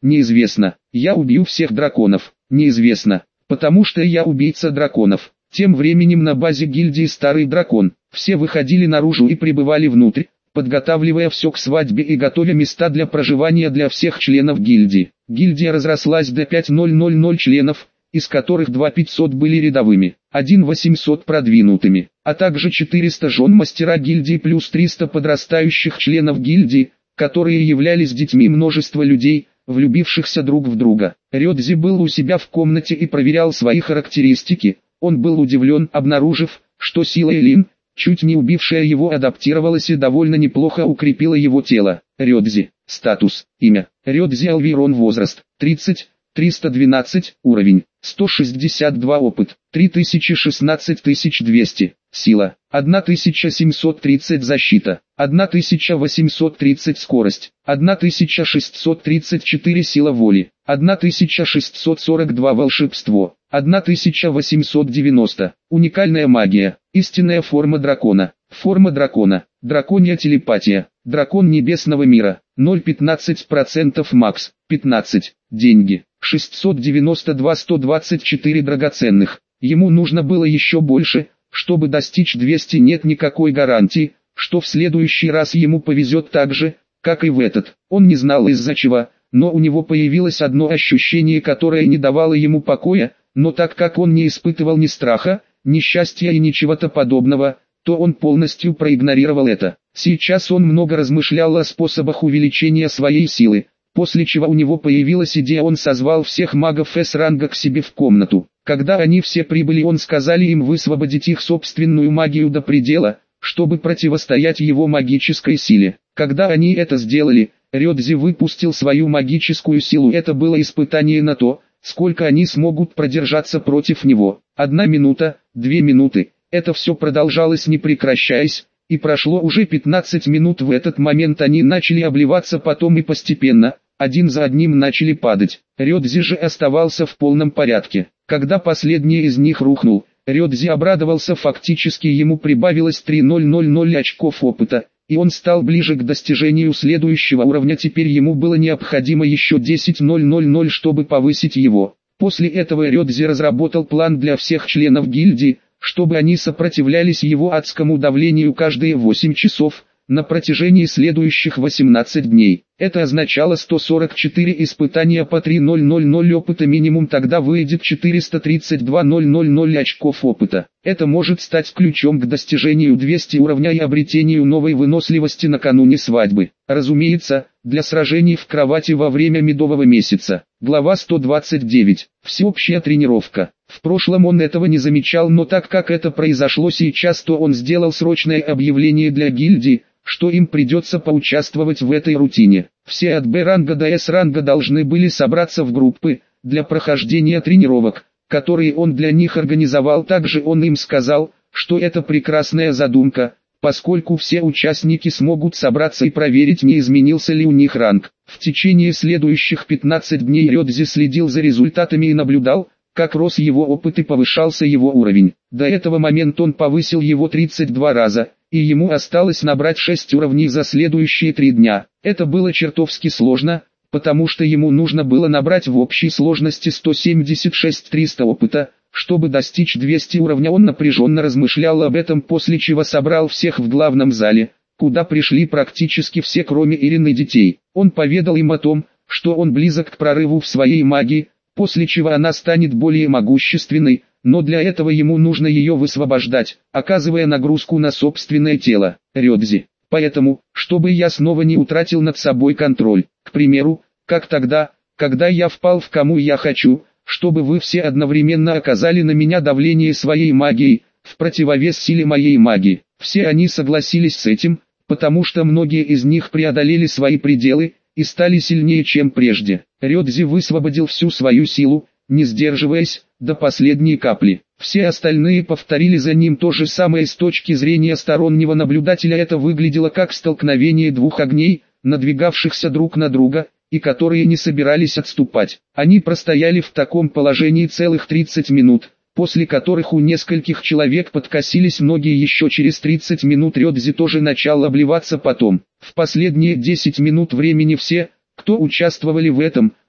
Неизвестно. Я убью всех драконов. Неизвестно. Потому что я убийца драконов. Тем временем на базе гильдии Старый Дракон, все выходили наружу и прибывали внутрь, подготавливая все к свадьбе и готовя места для проживания для всех членов гильдии. Гильдия разрослась до пять тысяч членов, из которых два тысячи пятьсот были рядовыми, один тысяча восемьсот продвинутыми, а также четыреста жен мастера гильдии плюс триста подрастающих членов гильдии, которые являлись детьми множества людей, влюбившихся друг в друга. Рёдзи был у себя в комнате и проверял свои характеристики. Он был удивлен, обнаружив, что сила Элин, чуть не убившая его, адаптировалась и довольно неплохо укрепила его тело. Рёдзи. Статус. Имя. Рёдзи Алвирон. Возраст. тридцать. триста двенадцать. Уровень. сто шестьдесят два. Опыт. три тысячи шестнадцать тысяч двести. Сила. тысяча семьсот тридцать. Защита. тысяча восемьсот тридцать. Скорость. тысяча шестьсот тридцать четыре. Сила воли. тысяча шестьсот сорок два. Волшебство. тысяча восемьсот девяносто. Уникальная магия. Истинная форма дракона. Форма дракона. Драконья телепатия. Дракон небесного мира. ноль целых пятнадцать сотых процента макс. пятнадцать. Деньги. шестьсот девяносто два сто двадцать четыре драгоценных. Ему нужно было еще больше, чтобы достичь двухсот. Нет никакой гарантии, что в следующий раз ему повезет так же, как и в этот. Он не знал из-за чего, но у него появилось одно ощущение, которое не давало ему покоя, но так как он не испытывал ни страха, ни счастья и ничего-то подобного, то он полностью проигнорировал это. Сейчас он много размышлял о способах увеличения своей силы, после чего у него появилась идея. Он созвал всех магов С-ранга к себе в комнату. Когда они все прибыли, он сказал им высвободить их собственную магию до предела, чтобы противостоять его магической силе. Когда они это сделали, Рёдзи выпустил свою магическую силу. Это было испытание на то, сколько они смогут продержаться против него. Одна минута, две минуты. Это все продолжалось не прекращаясь, и прошло уже пятнадцать минут. В этот момент они начали обливаться потом и постепенно, один за одним начали падать. Рёдзи же оставался в полном порядке. Когда последний из них рухнул, Рёдзи обрадовался, фактически ему прибавилось три тысячи очков опыта, и он стал ближе к достижению следующего уровня. Теперь ему было необходимо еще десять тысяч, чтобы повысить его. После этого Рёдзи разработал план для всех членов гильдии, чтобы они сопротивлялись его адскому давлению каждые восемь часов, на протяжении следующих восемнадцати дней. Это означало сто сорок четыре испытания по три тысячи опыта минимум, тогда выйдет четыреста тридцать два тысячи очков опыта. Это может стать ключом к достижению двухсот уровня и обретению новой выносливости накануне свадьбы. Разумеется, для сражений в кровати во время медового месяца. Глава сто двадцать девять. Всеобщая тренировка. В прошлом он этого не замечал, но так как это произошло сейчас, то он сделал срочное объявление для гильдии, что им придется поучаствовать в этой рутине. Все от Б-ранга до С-ранга должны были собраться в группы, для прохождения тренировок, которые он для них организовал. Также он им сказал, что это прекрасная задумка, поскольку все участники смогут собраться и проверить, не изменился ли у них ранг. В течение следующих пятнадцати дней Рёдзи следил за результатами и наблюдал, как рос его опыт и повышался его уровень. До этого момента он повысил его тридцать два раза, и ему осталось набрать шесть уровней за следующие три дня. Это было чертовски сложно, потому что ему нужно было набрать в общей сложности сто семьдесят шесть тысяч триста опыта, чтобы достичь двухсот уровня. Он напряженно размышлял об этом, после чего собрал всех в главном зале, куда пришли практически все, кроме Ирины, детей. Он поведал им о том, что он близок к прорыву в своей магии, после чего она станет более могущественной, но для этого ему нужно ее высвобождать, оказывая нагрузку на собственное тело. Рёдзи. Поэтому, чтобы я снова не утратил над собой контроль, к примеру, как тогда, когда я впал в кому я хочу, чтобы вы все одновременно оказали на меня давление своей магией, в противовес силе моей магии. Все они согласились с этим, потому что многие из них преодолели свои пределы и стали сильнее, чем прежде. Рёдзи высвободил всю свою силу, не сдерживаясь, до последней капли. Все остальные повторили за ним то же самое. С точки зрения стороннего наблюдателя это выглядело как столкновение двух огней, надвигавшихся друг на друга, и которые не собирались отступать. Они простояли в таком положении целых тридцать минут, после которых у нескольких человек подкосились ноги. Еще через тридцать минут Рёдзи тоже начал обливаться потом. В последние десять минут времени все, кто участвовали в этом,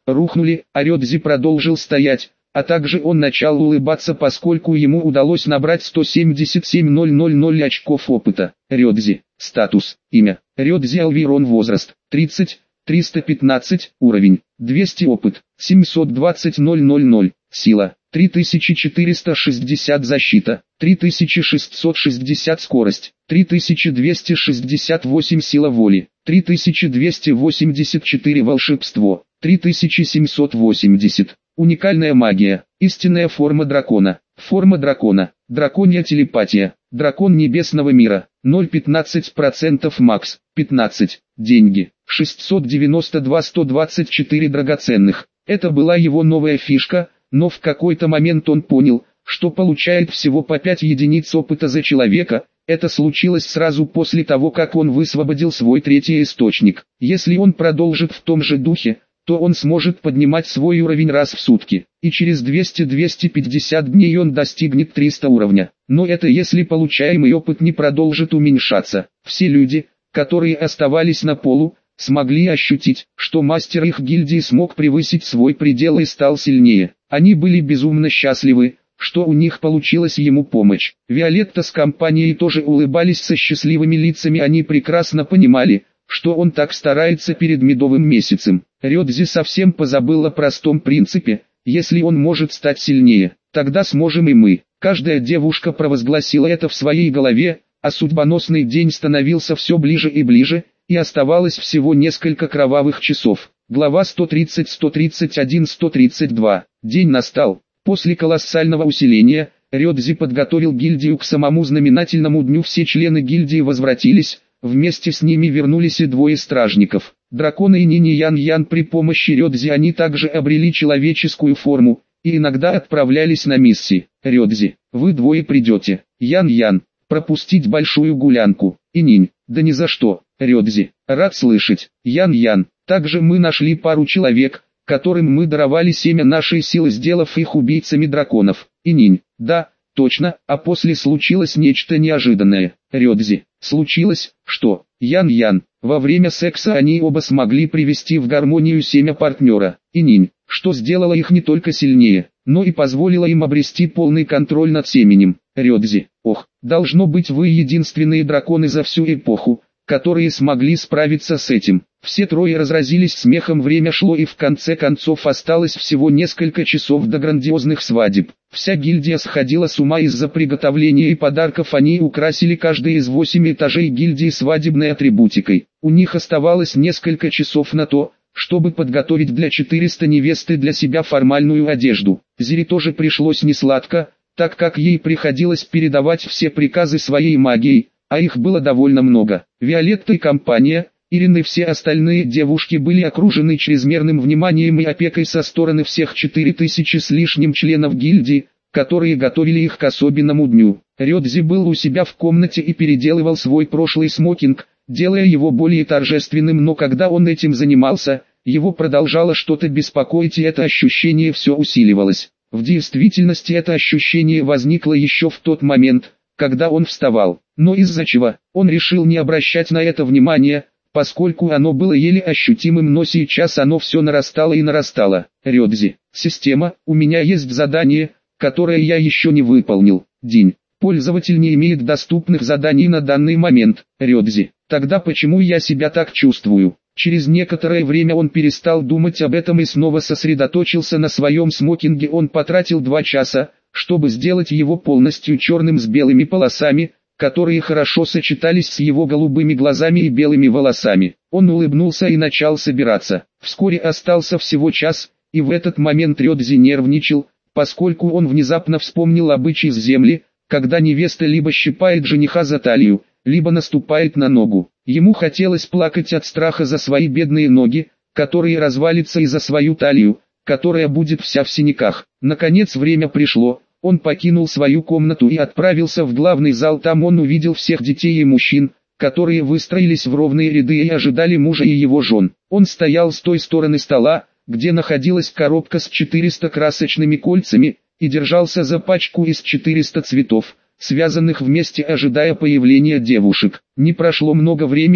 рухнули, а Рёдзи продолжил стоять, а также он начал улыбаться, поскольку ему удалось набрать сто семьдесят семь тысяч очков опыта. Рёдзи. Статус. Имя. Рёдзи Алвирон. Возраст. тридцать. триста пятнадцать. Уровень. двести. Опыт. семьсот двадцать тысяч. Сила. три тысячи четыреста шестьдесят. Защита. три тысячи шестьсот шестьдесят. Скорость. три тысячи двести шестьдесят восемь. Сила воли. три тысячи двести восемьдесят четыре. Волшебство. три тысячи семьсот восемьдесят. Уникальная магия. Истинная форма дракона. Форма дракона. Драконья телепатия. Дракон небесного мира. ноль целых пятнадцать сотых процента макс. пятнадцать. Деньги. шестьсот девяносто два сто двадцать четыре драгоценных. Это была его новая фишка, но в какой-то момент он понял, что получает всего по пять единиц опыта за человека. Это случилось сразу после того, как он высвободил свой третий источник. Если он продолжит в том же духе, то он сможет поднимать свой уровень раз в сутки, и через двести — двести пятьдесят дней он достигнет триста уровня. Но это если получаемый опыт не продолжит уменьшаться. Все люди, которые оставались на полу, смогли ощутить, что мастер их гильдии смог превысить свой предел и стал сильнее. Они были безумно счастливы, что у них получилось ему помочь. Виолетта с компанией тоже улыбались со счастливыми лицами, они прекрасно понимали, что он так старается перед медовым месяцем. Рёдзи совсем позабыл о простом принципе: если он может стать сильнее, тогда сможем и мы. Каждая девушка провозгласила это в своей голове, а судьбоносный день становился все ближе и ближе, и оставалось всего несколько кровавых часов. Глава сто тридцать, сто тридцать один, сто тридцать два. День настал. После колоссального усиления, Рёдзи подготовил гильдию к самому знаменательному дню. Все члены гильдии возвратились, вместе с ними вернулись и двое стражников. Драконы и Нини Ян-Ян. При помощи Рёдзи они также обрели человеческую форму, и иногда отправлялись на миссии. Рёдзи, вы двое придете. Ян-Ян, пропустить большую гулянку. И Нинь, да ни за что. Рёдзи, рад слышать. Ян-Ян, также мы нашли пару человек, которым мы даровали семя нашей силы, сделав их убийцами драконов. И Нинь, да, точно, а после случилось нечто неожиданное. Рёдзи, случилось, что? Ян-Ян, во время секса они оба смогли привести в гармонию семя партнера. И Нинь, что сделало их не только сильнее, но и позволило им обрести полный контроль над семенем. Рёдзи, ох, должно быть вы единственные драконы за всю эпоху, которые смогли справиться с этим. Все трое разразились смехом, время шло и в конце концов осталось всего несколько часов до грандиозных свадеб. Вся гильдия сходила с ума из-за приготовления и подарков, они украсили каждый из восьми этажей гильдии свадебной атрибутикой. У них оставалось несколько часов на то, чтобы подготовить для четырёхсот невесты для себя формальную одежду. Зири тоже пришлось несладко, так как ей приходилось передавать все приказы своей магией, а их было довольно много. Виолетта и компания, Ирин и все остальные девушки были окружены чрезмерным вниманием и опекой со стороны всех четыре тысячи с лишним членов гильдии, которые готовили их к особенному дню. Рёдзи был у себя в комнате и переделывал свой прошлый смокинг, делая его более торжественным, но когда он этим занимался, его продолжало что-то беспокоить, и это ощущение все усиливалось. В действительности это ощущение возникло еще в тот момент, когда он вставал, но из-за чего он решил не обращать на это внимания, поскольку оно было еле ощутимым, но сейчас оно все нарастало и нарастало. Рёдзи, система, у меня есть задание, которое я еще не выполнил. День. Пользователь не имеет доступных заданий на данный момент. Рёдзи, тогда почему я себя так чувствую? Через некоторое время он перестал думать об этом и снова сосредоточился на своем смокинге. Он потратил два часа, чтобы сделать его полностью черным с белыми полосами, которые хорошо сочетались с его голубыми глазами и белыми волосами. Он улыбнулся и начал собираться. Вскоре остался всего час, и в этот момент Рёдзи нервничал, поскольку он внезапно вспомнил обычай с земли, когда невеста либо щипает жениха за талию, либо наступает на ногу. Ему хотелось плакать от страха за свои бедные ноги, которые развалятся, и за свою талию, которая будет вся в синяках. Наконец время пришло. Он покинул свою комнату и отправился в главный зал. Там он увидел всех детей и мужчин, которые выстроились в ровные ряды и ожидали мужа и его жен. Он стоял с той стороны стола, где находилась коробка с четырьмя красочными кольцами, и держался за пачку из четырёхсот цветов, связанных вместе, ожидая появления девушек. Не прошло много времени,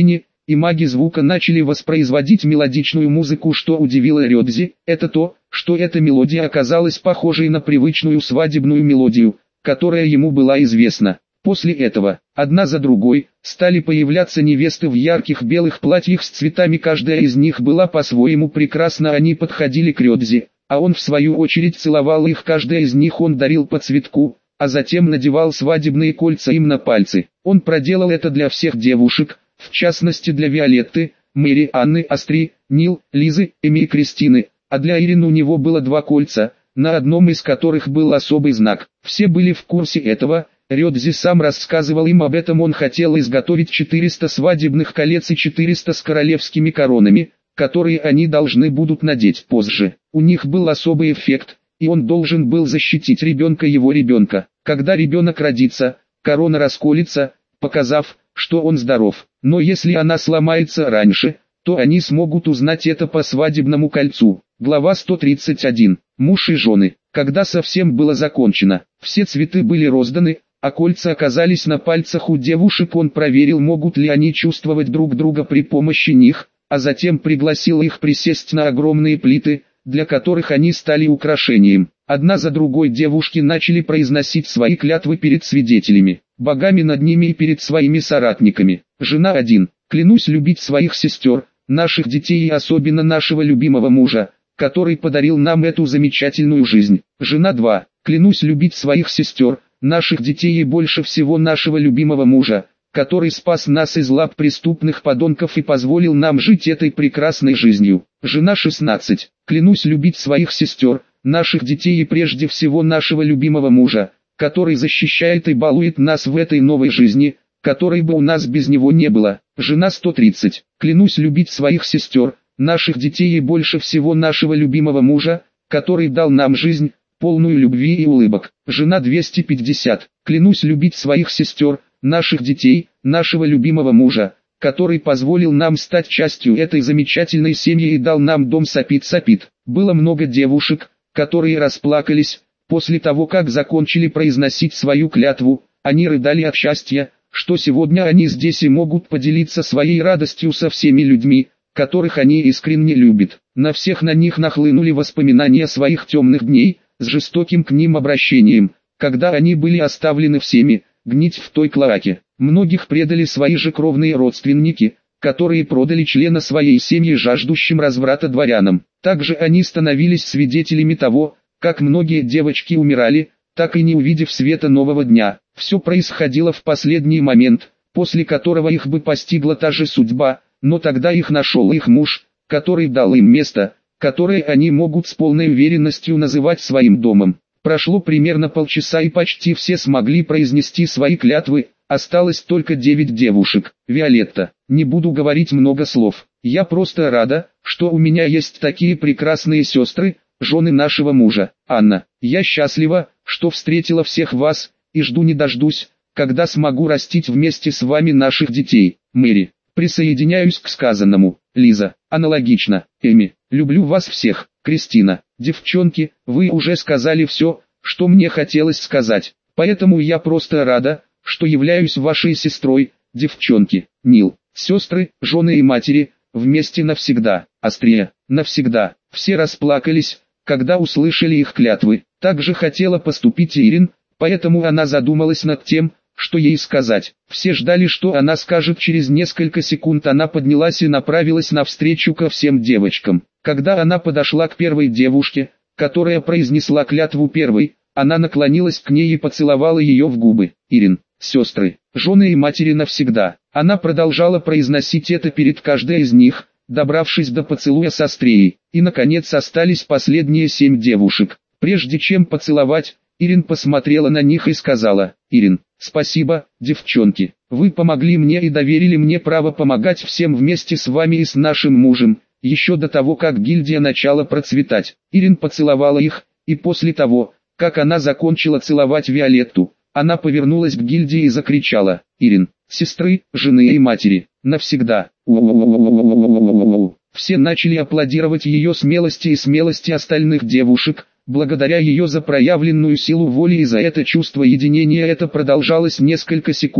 и маги звука начали воспроизводить мелодичную музыку, что удивило Рёдзи. Это то, что эта мелодия оказалась похожей на привычную свадебную мелодию, которая ему была известна. После этого, одна за другой, стали появляться невесты в ярких белых платьях с цветами, каждая из них была по-своему прекрасна, они подходили к Рёдзи, а он в свою очередь целовал их, каждая из них он дарил по цветку, а затем надевал свадебные кольца им на пальцы. Он проделал это для всех девушек, в частности для Виолетты, Мэри, Анны, Астри, Нил, Лизы, Эми и Кристины, а для Ирины у него было два кольца, на одном из которых был особый знак. Все были в курсе этого, Рёдзи сам рассказывал им об этом, он хотел изготовить четыреста свадебных колец и четыреста с королевскими коронами, которые они должны будут надеть позже. У них был особый эффект, и он должен был защитить ребенка его ребенка. Когда ребенок родится, корона расколется, показав, что он здоров. Но если она сломается раньше, то они смогут узнать это по свадебному кольцу. Глава сто тридцать один. Муж и жены. Когда совсем было закончено, все цветы были розданы, а кольца оказались на пальцах у девушек, он проверил, могут ли они чувствовать друг друга при помощи них, а затем пригласил их присесть на огромные плиты, для которых они стали украшением. Одна за другой девушки начали произносить свои клятвы перед свидетелями, богами над ними и перед своими соратниками. Жена один. Клянусь любить своих сестер, наших детей и особенно нашего любимого мужа, который подарил нам эту замечательную жизнь. Жена два. Клянусь любить своих сестер, наших детей и больше всего нашего любимого мужа, который спас нас из лап преступных подонков и позволил нам жить этой прекрасной жизнью. Жена шестнадцать. Клянусь любить своих сестер, наших детей и прежде всего нашего любимого мужа, который защищает и балует нас в этой новой жизни, которой бы у нас без него не было. Жена сто тридцать. Клянусь любить своих сестер, наших детей и больше всего нашего любимого мужа, который дал нам жизнь, полную любви и улыбок. Жена двести пятьдесят. Клянусь любить своих сестер, наших детей, нашего любимого мужа, который позволил нам стать частью этой замечательной семьи и дал нам дом сапит-сапит. Было много девушек, которые расплакались, после того как закончили произносить свою клятву, они рыдали от счастья, что сегодня они здесь и могут поделиться своей радостью со всеми людьми, которых они искренне любят. На всех на них нахлынули воспоминания своих темных дней, с жестоким к ним обращением, когда они были оставлены всеми, гнить в той клоаке. Многих предали свои же кровные родственники, которые продали члена своей семьи жаждущим разврата дворянам. Также они становились свидетелями того, как многие девочки умирали, так и не увидев света нового дня. Все происходило в последний момент, после которого их бы постигла та же судьба, но тогда их нашел их муж, который дал им место, которое они могут с полной уверенностью называть своим домом. Прошло примерно полчаса и почти все смогли произнести свои клятвы, осталось только девять девушек. Виолетта, не буду говорить много слов, я просто рада, что у меня есть такие прекрасные сестры, жены нашего мужа. Анна, я счастлива, что встретила всех вас, и жду не дождусь, когда смогу растить вместе с вами наших детей. Мэри, присоединяюсь к сказанному. Лиза, аналогично. Эми, люблю вас всех. Кристина, девчонки, вы уже сказали все, что мне хотелось сказать, поэтому я просто рада, что являюсь вашей сестрой, девчонки. Нил, сестры, жены и матери, вместе навсегда. Астрия, навсегда. Все расплакались, когда услышали их клятвы. Так же хотела поступить и Ирин, поэтому она задумалась над тем, что ей сказать. Все ждали, что она скажет. Через несколько секунд она поднялась и направилась навстречу ко всем девочкам. Когда она подошла к первой девушке, которая произнесла клятву первой, она наклонилась к ней и поцеловала ее в губы. Ирин, сестры, жены и матери навсегда. Она продолжала произносить это перед каждой из них, добравшись до поцелуя с Астрией. И наконец остались последние семь девушек. Прежде чем поцеловать, Ирин посмотрела на них и сказала: «Ирин, спасибо, девчонки, вы помогли мне и доверили мне право помогать всем вместе с вами и с нашим мужем, еще до того как гильдия начала процветать». Ирин поцеловала их, и после того, как она закончила целовать Виолетту, она повернулась к гильдии и закричала: «Ирин, сестры, жены и матери, навсегда!» Все начали аплодировать ее смелости и смелости остальных девушек, благодаря ее за проявленную силу воли и за это чувство единения. Это продолжалось несколько секунд,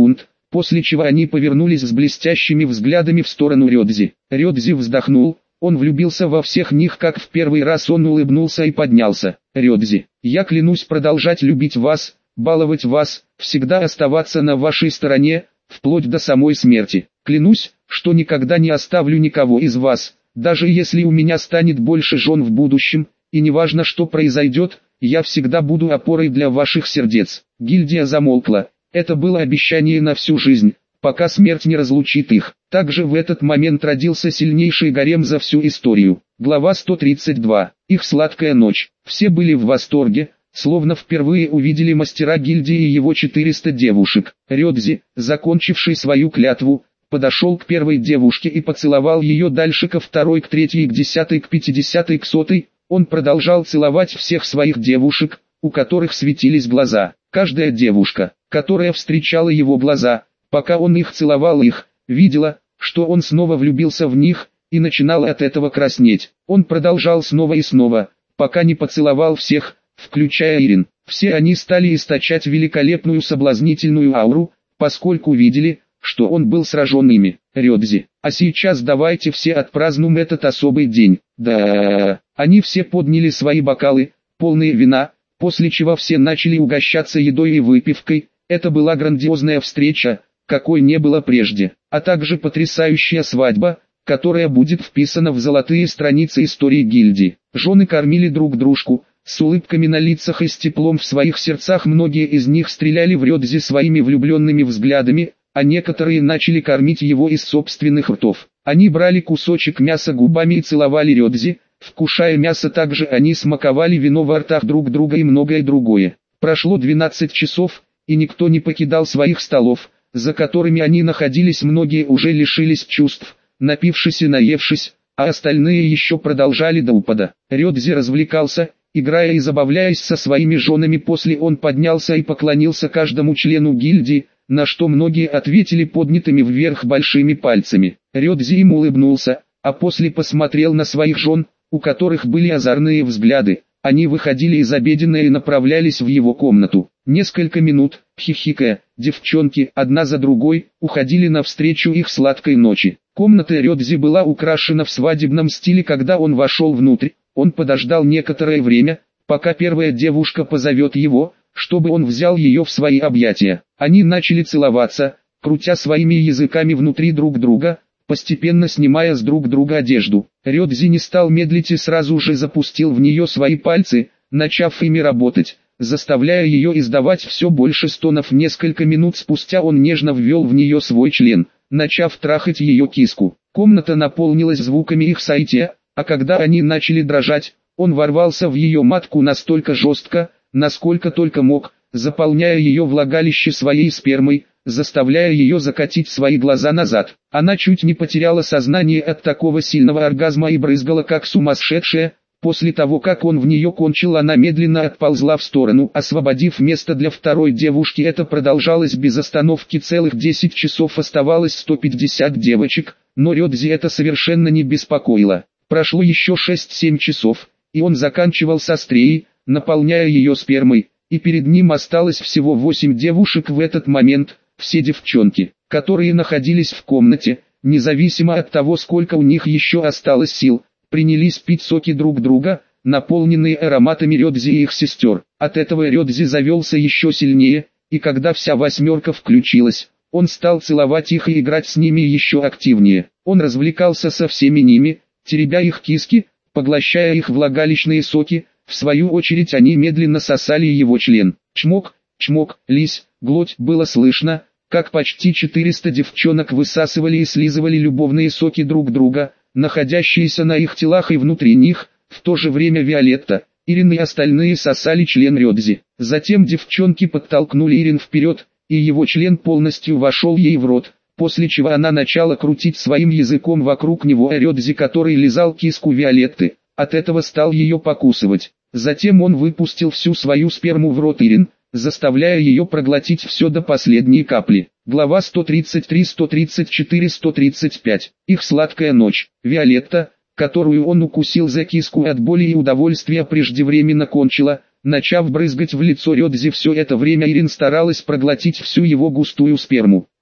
после чего они повернулись с блестящими взглядами в сторону Рёдзи. Рёдзи вздохнул, он влюбился во всех них, как в первый раз. Он улыбнулся и поднялся. «Рёдзи, я клянусь продолжать любить вас, баловать вас, всегда оставаться на вашей стороне, вплоть до самой смерти. Клянусь, что никогда не оставлю никого из вас, даже если у меня станет больше жен в будущем, и неважно, что произойдет, я всегда буду опорой для ваших сердец». Гильдия замолкла. Это было обещание на всю жизнь, пока смерть не разлучит их. Также в этот момент родился сильнейший гарем за всю историю. Глава сто тридцать два. Их сладкая ночь. Все были в восторге, словно впервые увидели мастера гильдии и его четыреста девушек. Рёдзи, закончивший свою клятву, подошел к первой девушке и поцеловал ее, дальше ко второй, к третьей, к десятой, к пятидесятой, к сотой. Он продолжал целовать всех своих девушек, у которых светились глаза. Каждая девушка, которая встречала его глаза, пока он их целовал их, видела, что он снова влюбился в них, и начинал от этого краснеть. Он продолжал снова и снова, пока не поцеловал всех, включая Ирин. Все они стали источать великолепную соблазнительную ауру, поскольку видели, что он был сражен ими. Рёдзи, а сейчас давайте все отпразднуем этот особый день. Да, они все подняли свои бокалы, полные вина, после чего все начали угощаться едой и выпивкой. Это была грандиозная встреча, какой не было прежде, а также потрясающая свадьба, которая будет вписана в золотые страницы истории гильдии. Жены кормили друг дружку, с улыбками на лицах и с теплом в своих сердцах. Многие из них стреляли в Рёдзи своими влюбленными взглядами, а некоторые начали кормить его из собственных ртов. Они брали кусочек мяса губами и целовали Рёдзи, вкушая мясо. Также они смаковали вино во ртах друг друга и многое другое. Прошло двенадцать часов, и никто не покидал своих столов, за которыми они находились. Многие уже лишились чувств, напившись и наевшись, а остальные еще продолжали до упада. Рёдзи развлекался, играя и забавляясь со своими женами. После он поднялся и поклонился каждому члену гильдии, на что многие ответили поднятыми вверх большими пальцами. Рёдзи им улыбнулся, а после посмотрел на своих жен, у которых были озорные взгляды. Они выходили из обеденной и направлялись в его комнату. Несколько минут, хихикая, девчонки, одна за другой, уходили навстречу их сладкой ночи. Комната Рёдзи была украшена в свадебном стиле. Когда он вошел внутрь, он подождал некоторое время, пока первая девушка позовет его, чтобы он взял ее в свои объятия. Они начали целоваться, крутя своими языками внутри друг друга, постепенно снимая с друг друга одежду. Рёдзи не стал медлить и сразу же запустил в нее свои пальцы, начав ими работать, заставляя ее издавать все больше стонов. Несколько минут спустя он нежно ввел в нее свой член, начав трахать ее киску. Комната наполнилась звуками их соития, а когда они начали дрожать, он ворвался в ее матку настолько жестко, насколько только мог, заполняя ее влагалище своей спермой, заставляя ее закатить свои глаза назад. Она чуть не потеряла сознание от такого сильного оргазма и брызгала как сумасшедшая. После того, как он в нее кончил, она медленно отползла в сторону, освободив место для второй девушки. Это продолжалось без остановки целых десять часов. Оставалось сто пятьдесят девочек, но Рёдзи это совершенно не беспокоило. Прошло еще шесть-семь часов, и он заканчивал со стреей, наполняя ее спермой, и перед ним осталось всего восемь девушек в этот момент. Все девчонки, которые находились в комнате, независимо от того, сколько у них еще осталось сил, принялись пить соки друг друга, наполненные ароматами Рёдзи и их сестер. От этого Рёдзи завелся еще сильнее, и когда вся восьмерка включилась, он стал целовать их и играть с ними еще активнее. Он развлекался со всеми ними, теребя их киски, поглощая их влагалищные соки. В свою очередь они медленно сосали его член. Чмок, чмок, лись, глоть. Было слышно, как почти четыреста девчонок высасывали и слизывали любовные соки друг друга, находящиеся на их телах и внутри них. В то же время Виолетта, Ирин и остальные сосали член Рёдзи. Затем девчонки подтолкнули Ирин вперед, и его член полностью вошел ей в рот, после чего она начала крутить своим языком вокруг него, а Рёдзи, который лизал киску Виолетты, от этого стал ее покусывать. Затем он выпустил всю свою сперму в рот Ирин, заставляя ее проглотить все до последней капли. Глава сто тридцать три, сто тридцать четыре, сто тридцать пять. Их сладкая ночь. Виолетта, которую он укусил за киску, от боли и удовольствия преждевременно кончила, начав брызгать в лицо Рёдзи. Все это время Ирин старалась проглотить всю его густую сперму.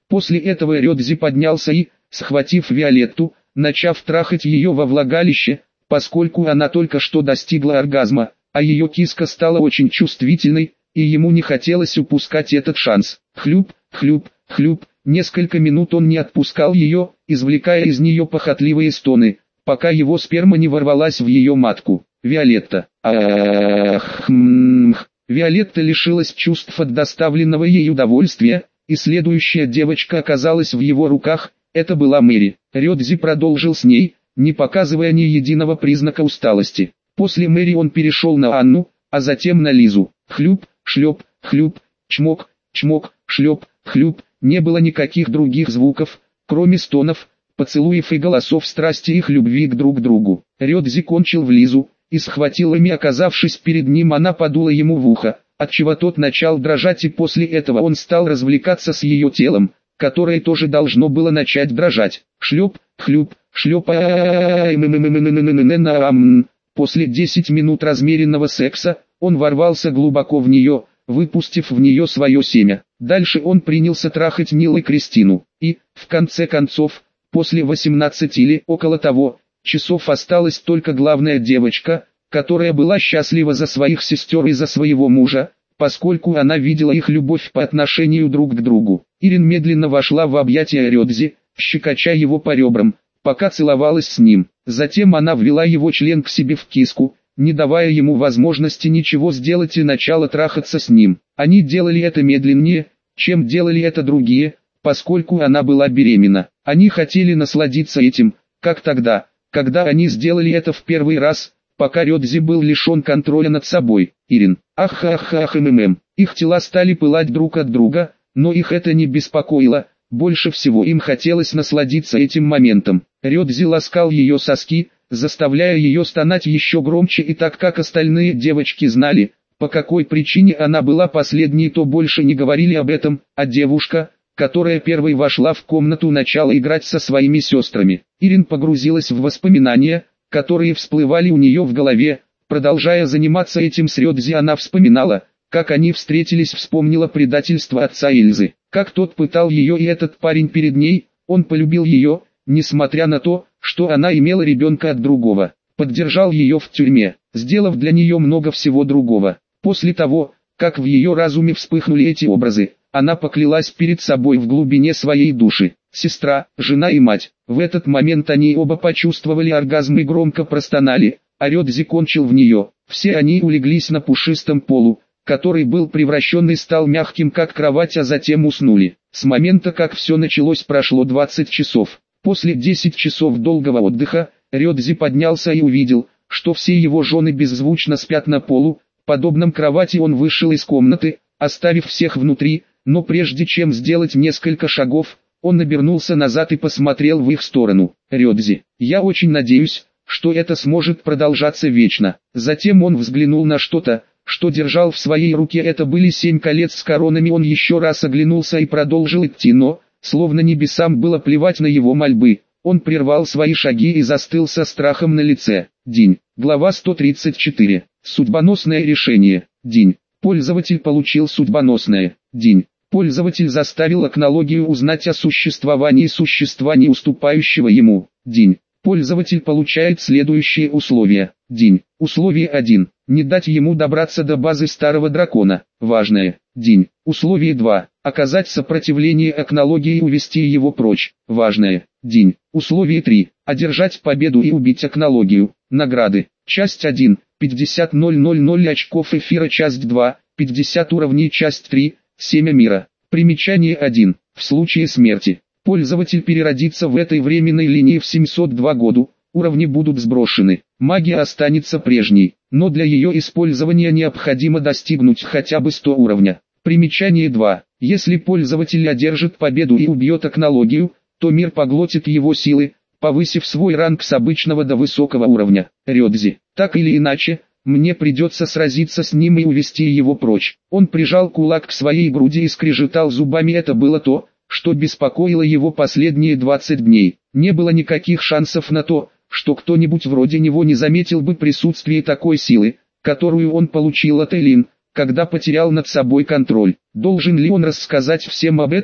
После этого Рёдзи поднялся и, схватив Виолетту, начав трахать ее во влагалище, поскольку она только что достигла оргазма, а ее киска стала очень чувствительной, и ему не хотелось упускать этот шанс. Хлюп, хлюп, хлюп, несколько минут он не отпускал ее, извлекая из нее похотливые стоны, пока его сперма не ворвалась в ее матку. Виолетта. Ах, мх. Виолетта лишилась чувств от доставленного ей удовольствия, и следующая девочка оказалась в его руках, это была Мэри. Рёдзи продолжил с ней, не показывая ни единого признака усталости. После Мэри он перешел на Анну, а затем на Лизу. Хлюп, шлеп, хлюп, чмок, чмок, шлеп, хлюп. Не было никаких других звуков, кроме стонов, поцелуев и голосов страсти их любви к друг другу. Рёдзи кончил в Лизу, и схватил ими, оказавшись перед ним, она подула ему в ухо, отчего тот начал дрожать, и после этого он стал развлекаться с ее телом, которое тоже должно было начать дрожать. Шлеп, хлюп, шлеп. После десяти минут размеренного секса, он ворвался глубоко в нее, выпустив в нее свое семя. Дальше он принялся трахать Нил и Кристину, и, в конце концов, после восемнадцати или около того часов осталась только главная девочка, которая была счастлива за своих сестер и за своего мужа, поскольку она видела их любовь по отношению друг к другу. Ирин медленно вошла в объятия Рёдзи, щекоча его по ребрам, пока целовалась с ним. Затем она ввела его член к себе в киску, не давая ему возможности ничего сделать и начала трахаться с ним. Они делали это медленнее, чем делали это другие, поскольку она была беременна. Они хотели насладиться этим, как тогда, когда они сделали это в первый раз, пока Рёдзи был лишен контроля над собой. Ирин, ах ах ах ммм. Их тела стали пылать друг от друга, но их это не беспокоило, больше всего им хотелось насладиться этим моментом. Рёдзи ласкал ее соски, заставляя ее стонать еще громче, и так как остальные девочки знали, по какой причине она была последней, то больше не говорили об этом, а девушка, которая первой вошла в комнату, начала играть со своими сестрами. Ирин погрузилась в воспоминания, которые всплывали у нее в голове. Продолжая заниматься этим с Рёдзи, она вспоминала, как они встретились, вспомнила предательство отца Эльзы, как тот пытал ее, и этот парень перед ней, он полюбил ее, несмотря на то, что она имела ребенка от другого, поддержал ее в тюрьме, сделав для нее много всего другого. После того, как в ее разуме вспыхнули эти образы, она поклялась перед собой в глубине своей души: сестра, жена и мать. В этот момент они оба почувствовали оргазм и громко простонали, а Рёдзи кончил в нее. Все они улеглись на пушистом полу, который был превращен и стал мягким как кровать, а затем уснули. С момента как все началось прошло двадцать часов. После десяти часов долгого отдыха, Рёдзи поднялся и увидел, что все его жены беззвучно спят на полу, подобном кровати. Он вышел из комнаты, оставив всех внутри, но прежде чем сделать несколько шагов, он обернулся назад и посмотрел в их сторону. Рёдзи, я очень надеюсь, что это сможет продолжаться вечно. Затем он взглянул на что-то, что держал в своей руке. Это были семь колец с коронами. Он еще раз оглянулся и продолжил идти, но, словно небесам было плевать на его мольбы, он прервал свои шаги и застыл со страхом на лице. День. Глава сто тридцать четыре. Судьбоносное решение. День. Пользователь получил судьбоносное. День. Пользователь заставил окнологию узнать о существовании существа, не уступающего ему. День. Пользователь получает следующие условия. День. Условие один. Не дать ему добраться до базы старого дракона. Важное. День. Условие два. Оказать сопротивление окнологии и увести его прочь. Важное. День. Условие три. Одержать победу и убить окнологию. Награды. Часть один. пятьдесят тысяч очков эфира. Часть два. пятьдесят уровней. Часть три. Семя мира. Примечание один. В случае смерти, пользователь переродится в этой временной линии в семьсот два году, уровни будут сброшены, магия останется прежней, но для ее использования необходимо достигнуть хотя бы сто уровня. Примечание два. Если пользователь одержит победу и убьет окнологию, то мир поглотит его силы, повысив свой ранг с обычного до высокого уровня. Рёдзи, так или иначе, мне придется сразиться с ним и увести его прочь. Он прижал кулак к своей груди и скрежетал зубами. Это было то, что беспокоило его последние двадцать дней. Не было никаких шансов на то, что кто-нибудь вроде него не заметил бы присутствие такой силы, которую он получил от Элин, когда потерял над собой контроль. Должен ли он рассказать всем об этом,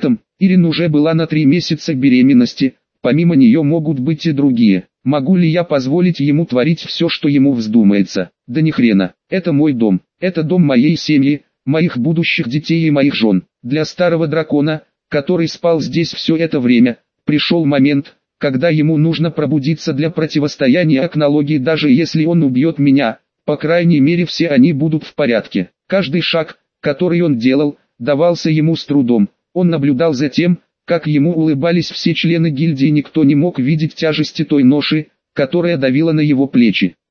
Ирин уже была на три месяца беременности, помимо нее могут быть и другие. Могу ли я позволить ему творить все, что ему вздумается? Да ни хрена. Это мой дом. Это дом моей семьи, моих будущих детей и моих жен. Для старого дракона, который спал здесь все это время, пришел момент, когда ему нужно пробудиться для противостояния Акнологии. Даже если он убьет меня, по крайней мере все они будут в порядке. Каждый шаг, который он делал, давался ему с трудом. Он наблюдал за тем, как ему улыбались все члены гильдии, никто не мог видеть тяжести той ноши, которая давила на его плечи.